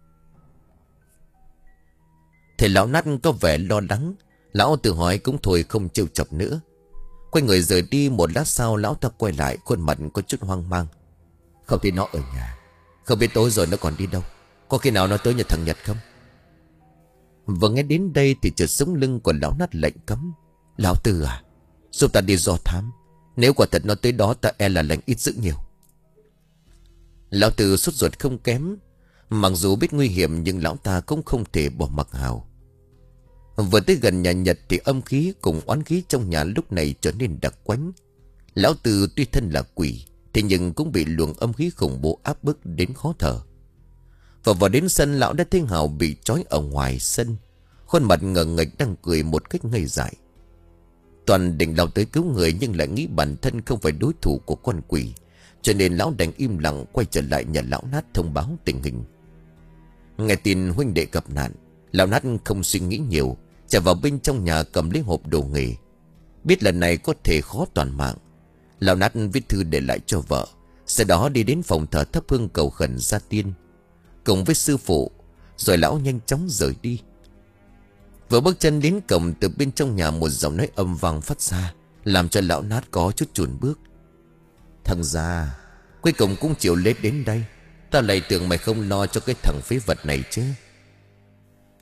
Thầy lão Nát có vẻ lo lắng. Lão tự hỏi cũng thôi không trêu chọc nữa. Quay người rời đi. Một lát sau lão ta quay lại, khuôn mặt có chút hoang mang. Không thấy nó ở nhà, không biết tối rồi nó còn đi đâu. Có khi nào nó tới nhà thằng Nhật không? Vừa nghe đến đây thì chợt sống lưng của lão Nát lạnh cấm. Lão Tư à, giúp ta đi dò thám. Nếu quả thật nó tới đó, ta e là lành ít dữ nhiều. Lão Tư sốt ruột không kém. Mặc dù biết nguy hiểm nhưng lão ta cũng không thể bỏ mặc Hào. Vừa tới gần nhà Nhật thì âm khí cùng oán khí trong nhà lúc này trở nên đặc quánh. Lão Tư tuy thân là quỷ, thế nhưng cũng bị luồng âm khí khủng bố áp bức đến khó thở. Và vào đến sân, lão đã thấy Hào bị trói ở ngoài sân, khuôn mặt ngờ nghệch đang cười một cách ngây dại. Toàn định lao tới cứu người nhưng lại nghĩ bản thân không phải đối thủ của con quỷ, cho nên lão đành im lặng quay trở lại nhà lão Nát thông báo tình hình. Nghe tin huynh đệ gặp nạn, lão Nát không suy nghĩ nhiều, chạy vào bên trong nhà cầm lấy hộp đồ nghề. Biết lần này có thể khó toàn mạng, lão Nát viết thư để lại cho vợ, sau đó đi đến phòng thờ thắp hương cầu khẩn gia tiên cùng với sư phụ, rồi lão nhanh chóng rời đi. Vừa bước chân đến cổng, từ bên trong nhà một giọng nói âm vang phát ra, làm cho lão Nát có chút chùn bước. Thằng già, cuối cùng cũng chịu lết đến đây. Ta lại tưởng mày không lo cho cái thằng phế vật này chứ.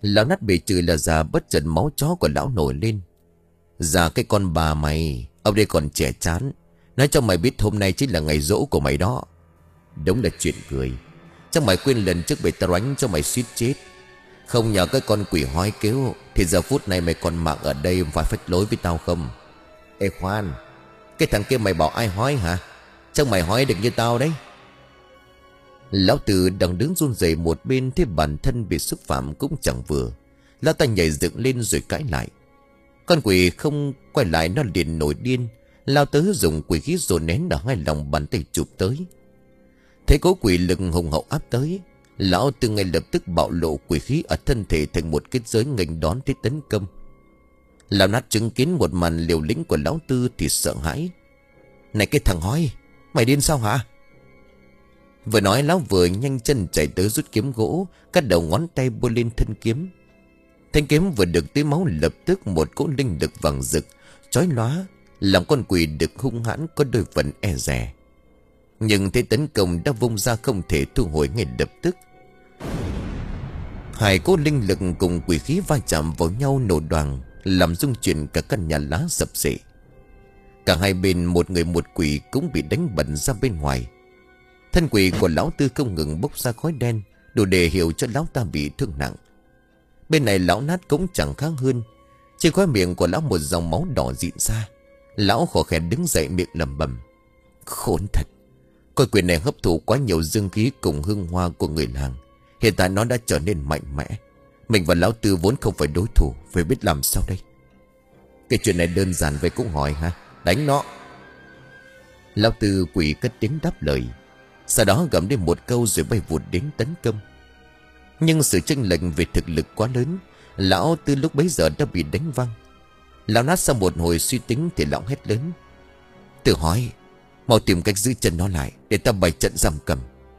Lão Nát bị chửi là già, bất chợt máu chó của lão nổi lên. Già cái con bà mày, ông đây còn trẻ chán. Nói cho mày biết hôm nay chính là ngày giỗ của mày đó. Đúng là chuyện cười. Chắc mày quên lần trước bị tao đánh cho mày suýt chết. Không nhờ cái con quỷ hói kêu thì giờ phút này mày còn mạng ở đây phải phách lối với tao không? Ê khoan, cái thằng kia mày bảo ai hói hả? Chắc mày hói được như tao đấy. Lão Tử đang đứng run rẩy một bên, thấy bản thân bị xúc phạm cũng chẳng vừa. Lão ta nhảy dựng lên rồi cãi lại. Con quỷ không quay lại, nó liền nổi điên, lao tới dùng quỷ khí dồn nén ở hai lòng bàn tay chụp tới. Thấy cố quỷ lực hùng hậu áp tới, lão Tư ngay lập tức bạo lộ quỷ khí ở thân thể thành một kết giới nghênh đón thế tấn công. Lão Nát chứng kiến một màn liều lĩnh của lão Tư thì sợ hãi. Này cái thằng hói, mày điên sao hả? Vừa nói lão vừa nhanh chân chạy tới rút kiếm gỗ, cắt đầu ngón tay bôi lên thân kiếm. Thanh kiếm vừa được tưới máu, lập tức một cỗ linh lực vàng rực chói lóa làm con quỷ được hung hãn có đôi phần e dè. Nhưng thế tấn công đã vung ra không thể thu hồi ngay lập tức. Hai cỗ linh lực cùng quỷ khí va chạm vào nhau nổ đoàng, làm rung chuyển cả căn nhà lá sập xệ. Cả hai bên một người một quỷ cũng bị đánh bật ra bên ngoài. Thân quỷ của lão Tư không ngừng bốc ra khói đen, đủ để hiểu cho lão ta bị thương nặng. Bên này lão Nát cũng chẳng khác hơn. Trên khóe miệng của lão một dòng máu đỏ dịn ra. Lão khổ khẽ đứng dậy, miệng lẩm bẩm: khốn thật, con quỷ này hấp thụ quá nhiều dương khí cùng hương hoa của người làng. Hiện tại nó đã trở nên mạnh mẽ. Mình và lão Tư vốn không phải đối thủ, phải biết làm sao đây? Cái chuyện này đơn giản vậy cũng hỏi ha. Đánh nó. Lão Tư quỷ cất tiếng đáp lời, sau đó gầm lên một câu rồi bay vụt đến tấn công. Nhưng sự chênh lệch về thực lực quá lớn, lão Tư lúc bấy giờ đã bị đánh văng. Lão Nát sau một hồi suy tính thì lão hét lớn: Tự hỏi, mau tìm cách giữ chân nó lại để ta bày trận giam cầm.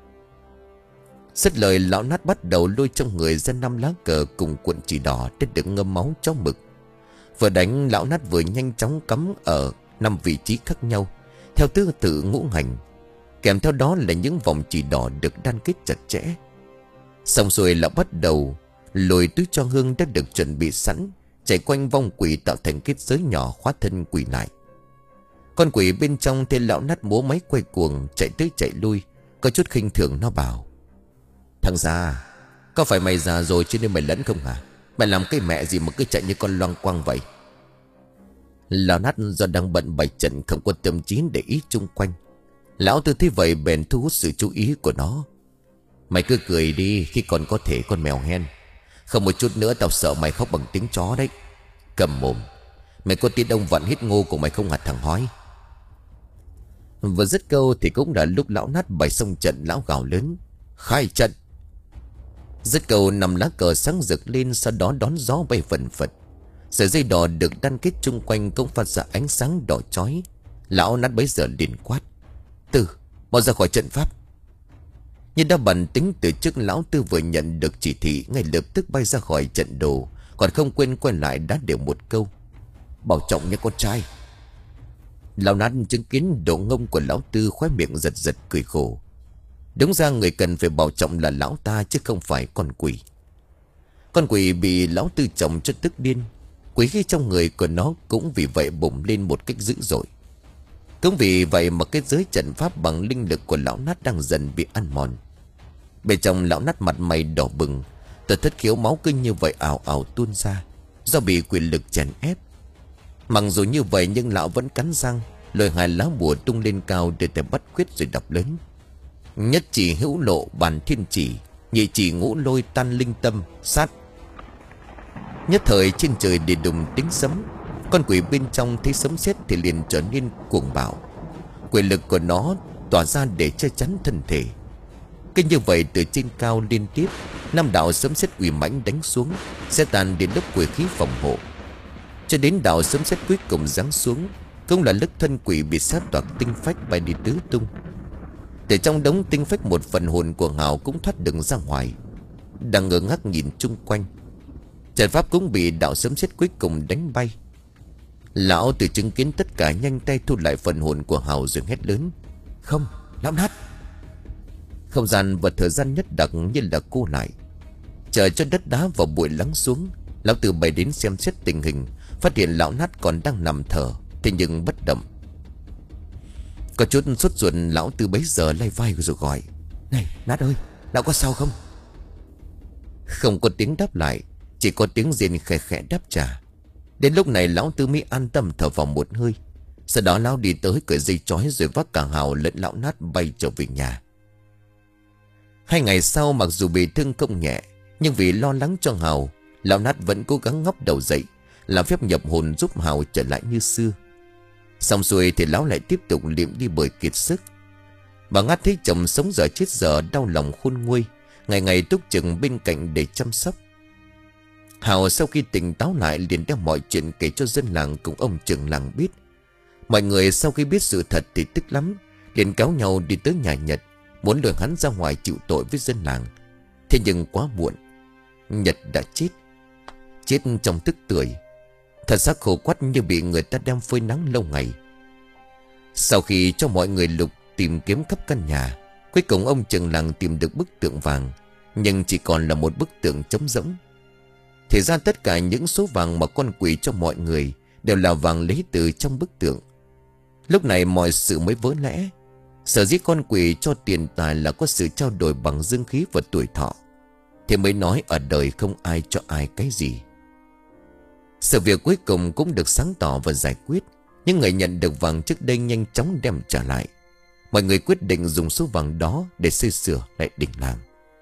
Dứt lời, lão Nát bắt đầu lôi trong người ra năm lá cờ cùng cuộn chỉ đỏ để đựng ngâm máu chó mực. Vừa đánh, lão Nát vừa nhanh chóng cắm ở năm vị trí khác nhau theo thứ tự ngũ hành, kèm theo đó là những vòng chỉ đỏ được đan kết chặt chẽ. Xong rồi lão bắt đầu lôi túi cho hương đã được chuẩn bị sẵn, chạy quanh vong quỷ tạo thành kết giới nhỏ khóa thân quỷ lại. Con quỷ bên trong thấy lão Nát múa máy quay cuồng, chạy tới chạy lui, có chút khinh thường. Nó bảo: Thằng già, có phải mày già rồi cho nên mày lẫn không hả? Mày làm cái mẹ gì mà cứ chạy như con loang quang vậy? Lão Nát do đang bận bày trận không có tâm trí để ý chung quanh. Lão Tư thấy vậy bèn thu hút sự chú ý của nó. Mày cứ cười đi khi còn có thể, con mèo hen. Không một chút nữa tao sợ mày khóc bằng tiếng chó đấy. Cầm mồm. Mày có tiếng đông vặn hít ngô của mày không hạt thằng hói? Vừa dứt câu thì cũng đã lúc lão Nát bày xong trận. Lão gào lớn: Khai trận! Dứt câu, nằm lá cờ sáng rực lên, sau đó đón gió bay phần phật. Sợi dây đỏ được đan kết chung quanh cũng phát ra ánh sáng đỏ chói. Lão Nát bấy giờ liền quát: Tư, mau ra khỏi trận pháp! Nhưng đã bản tính từ trước, lão Tư vừa nhận được chỉ thị ngay lập tức bay ra khỏi trận đồ, còn không quên quay lại đá đều một câu: Bảo trọng nha con trai. Lão Nát chứng kiến độ ngông của lão Tư, khóe miệng giật giật cười khổ. Đúng ra người cần phải bảo trọng là lão ta chứ không phải con quỷ. Con quỷ bị lão Tư chồng cho tức điên. Quỷ khí trong người của nó cũng vì vậy bùng lên một cách dữ dội. Cũng vì vậy mà cái giới trận pháp bằng linh lực của lão Nát đang dần bị ăn mòn. Bên trong lão Nát mặt mày đỏ bừng, tờ thất khiếu máu kinh như vậy ảo ảo tuôn ra do bị quỷ lực chèn ép. Mặc dù như vậy nhưng lão vẫn cắn răng lôi hai lá bùa tung lên cao để thể bắt quyết rồi đọc lớn: Nhất chỉ hữu lộ bàn thiên chỉ, nhị chỉ ngũ lôi tan linh tâm sát. Nhất thời trên trời để đùng tiếng sấm. Con quỷ bên trong thấy sấm sét thì liền trở nên cuồng bạo. Quỷ lực của nó tỏa ra để che chắn thân thể. Cứ như vậy từ trên cao liên tiếp năm đạo sấm sét quỷ mãnh đánh xuống, sẽ tàn đến lớp quỷ khí phòng hộ. Cho đến đạo sấm sét cuối cùng giáng xuống, cũng là lúc thân quỷ bị sát toạc tinh phách bay đi tứ tung. Từ trong đống tinh phách, một phần hồn của Hào cũng thoát được ra ngoài, đang ngơ ngác nhìn chung quanh. Trận pháp cũng bị đạo sấm sét cuối cùng đánh bay. Lão Từ chứng kiến tất cả nhanh tay thu lại phần hồn của Hào rồi hét lớn: Không, lão Nát! Không gian và thời gian nhất đặc như là cô lại. Chờ cho đất đá vào bụi lắng xuống, lão Tư bày đến xem xét tình hình. Phát hiện lão Nát còn đang nằm thở, thế nhưng bất động. Có chút sốt ruột, lão Tư bấy giờ lay vai rồi gọi: "Này Nát ơi, lão có sao không?" Không có tiếng đáp lại, chỉ có tiếng rên khẽ khẽ đáp trả. Đến lúc này lão Tư mới an tâm thở vào một hơi. Sau đó lão đi tới cởi dây trói rồi vác cả Hào lẫn lão Nát bay trở về nhà. Hai ngày sau, mặc dù bị thương không nhẹ, nhưng vì lo lắng cho Hào, lão Nát vẫn cố gắng ngóc đầu dậy, làm phép nhập hồn giúp Hào trở lại như xưa. Xong xuôi thì lão lại tiếp tục liệm đi bởi kiệt sức. Bà Ngát thấy chồng sống dở chết dở, đau lòng khôn nguôi, ngày ngày túc trực bên cạnh để chăm sóc. Hào sau khi tỉnh táo lại liền đem mọi chuyện kể cho dân làng cùng ông trưởng làng biết. Mọi người sau khi biết sự thật thì tức lắm, liền kéo nhau đi tới nhà Nhật, muốn lôi hắn ra ngoài chịu tội với dân làng. Thế nhưng quá muộn, Nhật đã chết. Chết trong tức tưởi, thật xác khô quắt như bị người ta đem phơi nắng lâu ngày. Sau khi cho mọi người lục tìm kiếm khắp căn nhà, cuối cùng ông trưởng làng tìm được bức tượng vàng, nhưng chỉ còn là một bức tượng trống rỗng. Thì ra tất cả những số vàng mà con quỷ cho mọi người đều là vàng lấy từ trong bức tượng. Lúc này mọi sự mới vỡ lẽ. Sở dĩ con quỷ cho tiền tài là có sự trao đổi bằng dương khí và tuổi thọ, thì mới nói ở đời không ai cho ai cái gì. Sự việc cuối cùng cũng được sáng tỏ và giải quyết. Những người nhận được vàng trước đây nhanh chóng đem trả lại. Mọi người quyết định dùng số vàng đó để xây sửa lại đình làng.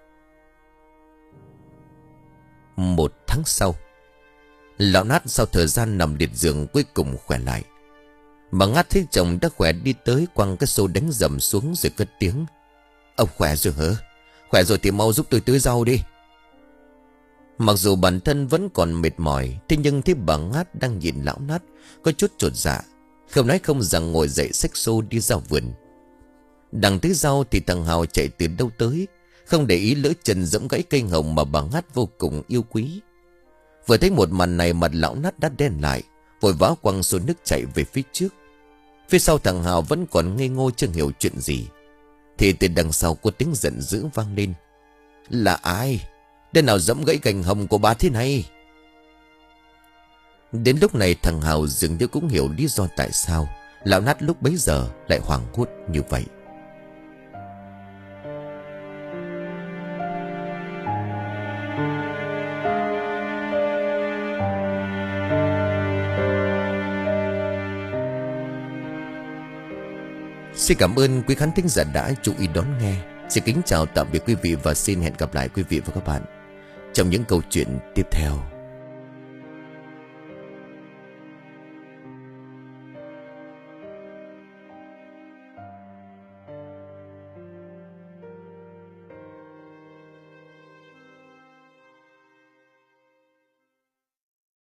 Một tháng sau, lão Nát sau thời gian nằm liệt giường cuối cùng khỏe lại. Bà Ngát thấy chồng đã khỏe đi tới, quăng cái xô đánh dầm xuống rồi cất tiếng: "Ông khỏe rồi hả? Khỏe rồi thì mau giúp tôi tưới rau đi." Mặc dù bản thân vẫn còn mệt mỏi, thế nhưng thấy bà Ngát đang nhìn lão Nát có chút chột dạ, không nói không rằng ngồi dậy xách xô đi ra vườn. Đang tưới rau thì thằng Hào chạy từ đâu tới, không để ý lỡ chân giẫm gãy cây hồng mà bà Ngát vô cùng yêu quý. Vừa thấy một màn này, mặt lão Nát đã đen lại, vội vã quăng xô nước chạy về phía trước. Phía sau thằng Hào vẫn còn ngây ngô chưa hiểu chuyện gì, thì từ đằng sau có tiếng giận dữ vang lên: "Là ai? Đứa nào giẫm gãy cành hồng của bà thế này?" Đến lúc này thằng Hào dường như cũng hiểu lý do tại sao lão Nát lúc bấy giờ lại hoảng hốt như vậy. Xin cảm ơn quý khán thính giả đã chú ý đón nghe. Xin kính chào tạm biệt quý vị và xin hẹn gặp lại quý vị và các bạn trong những câu chuyện tiếp theo.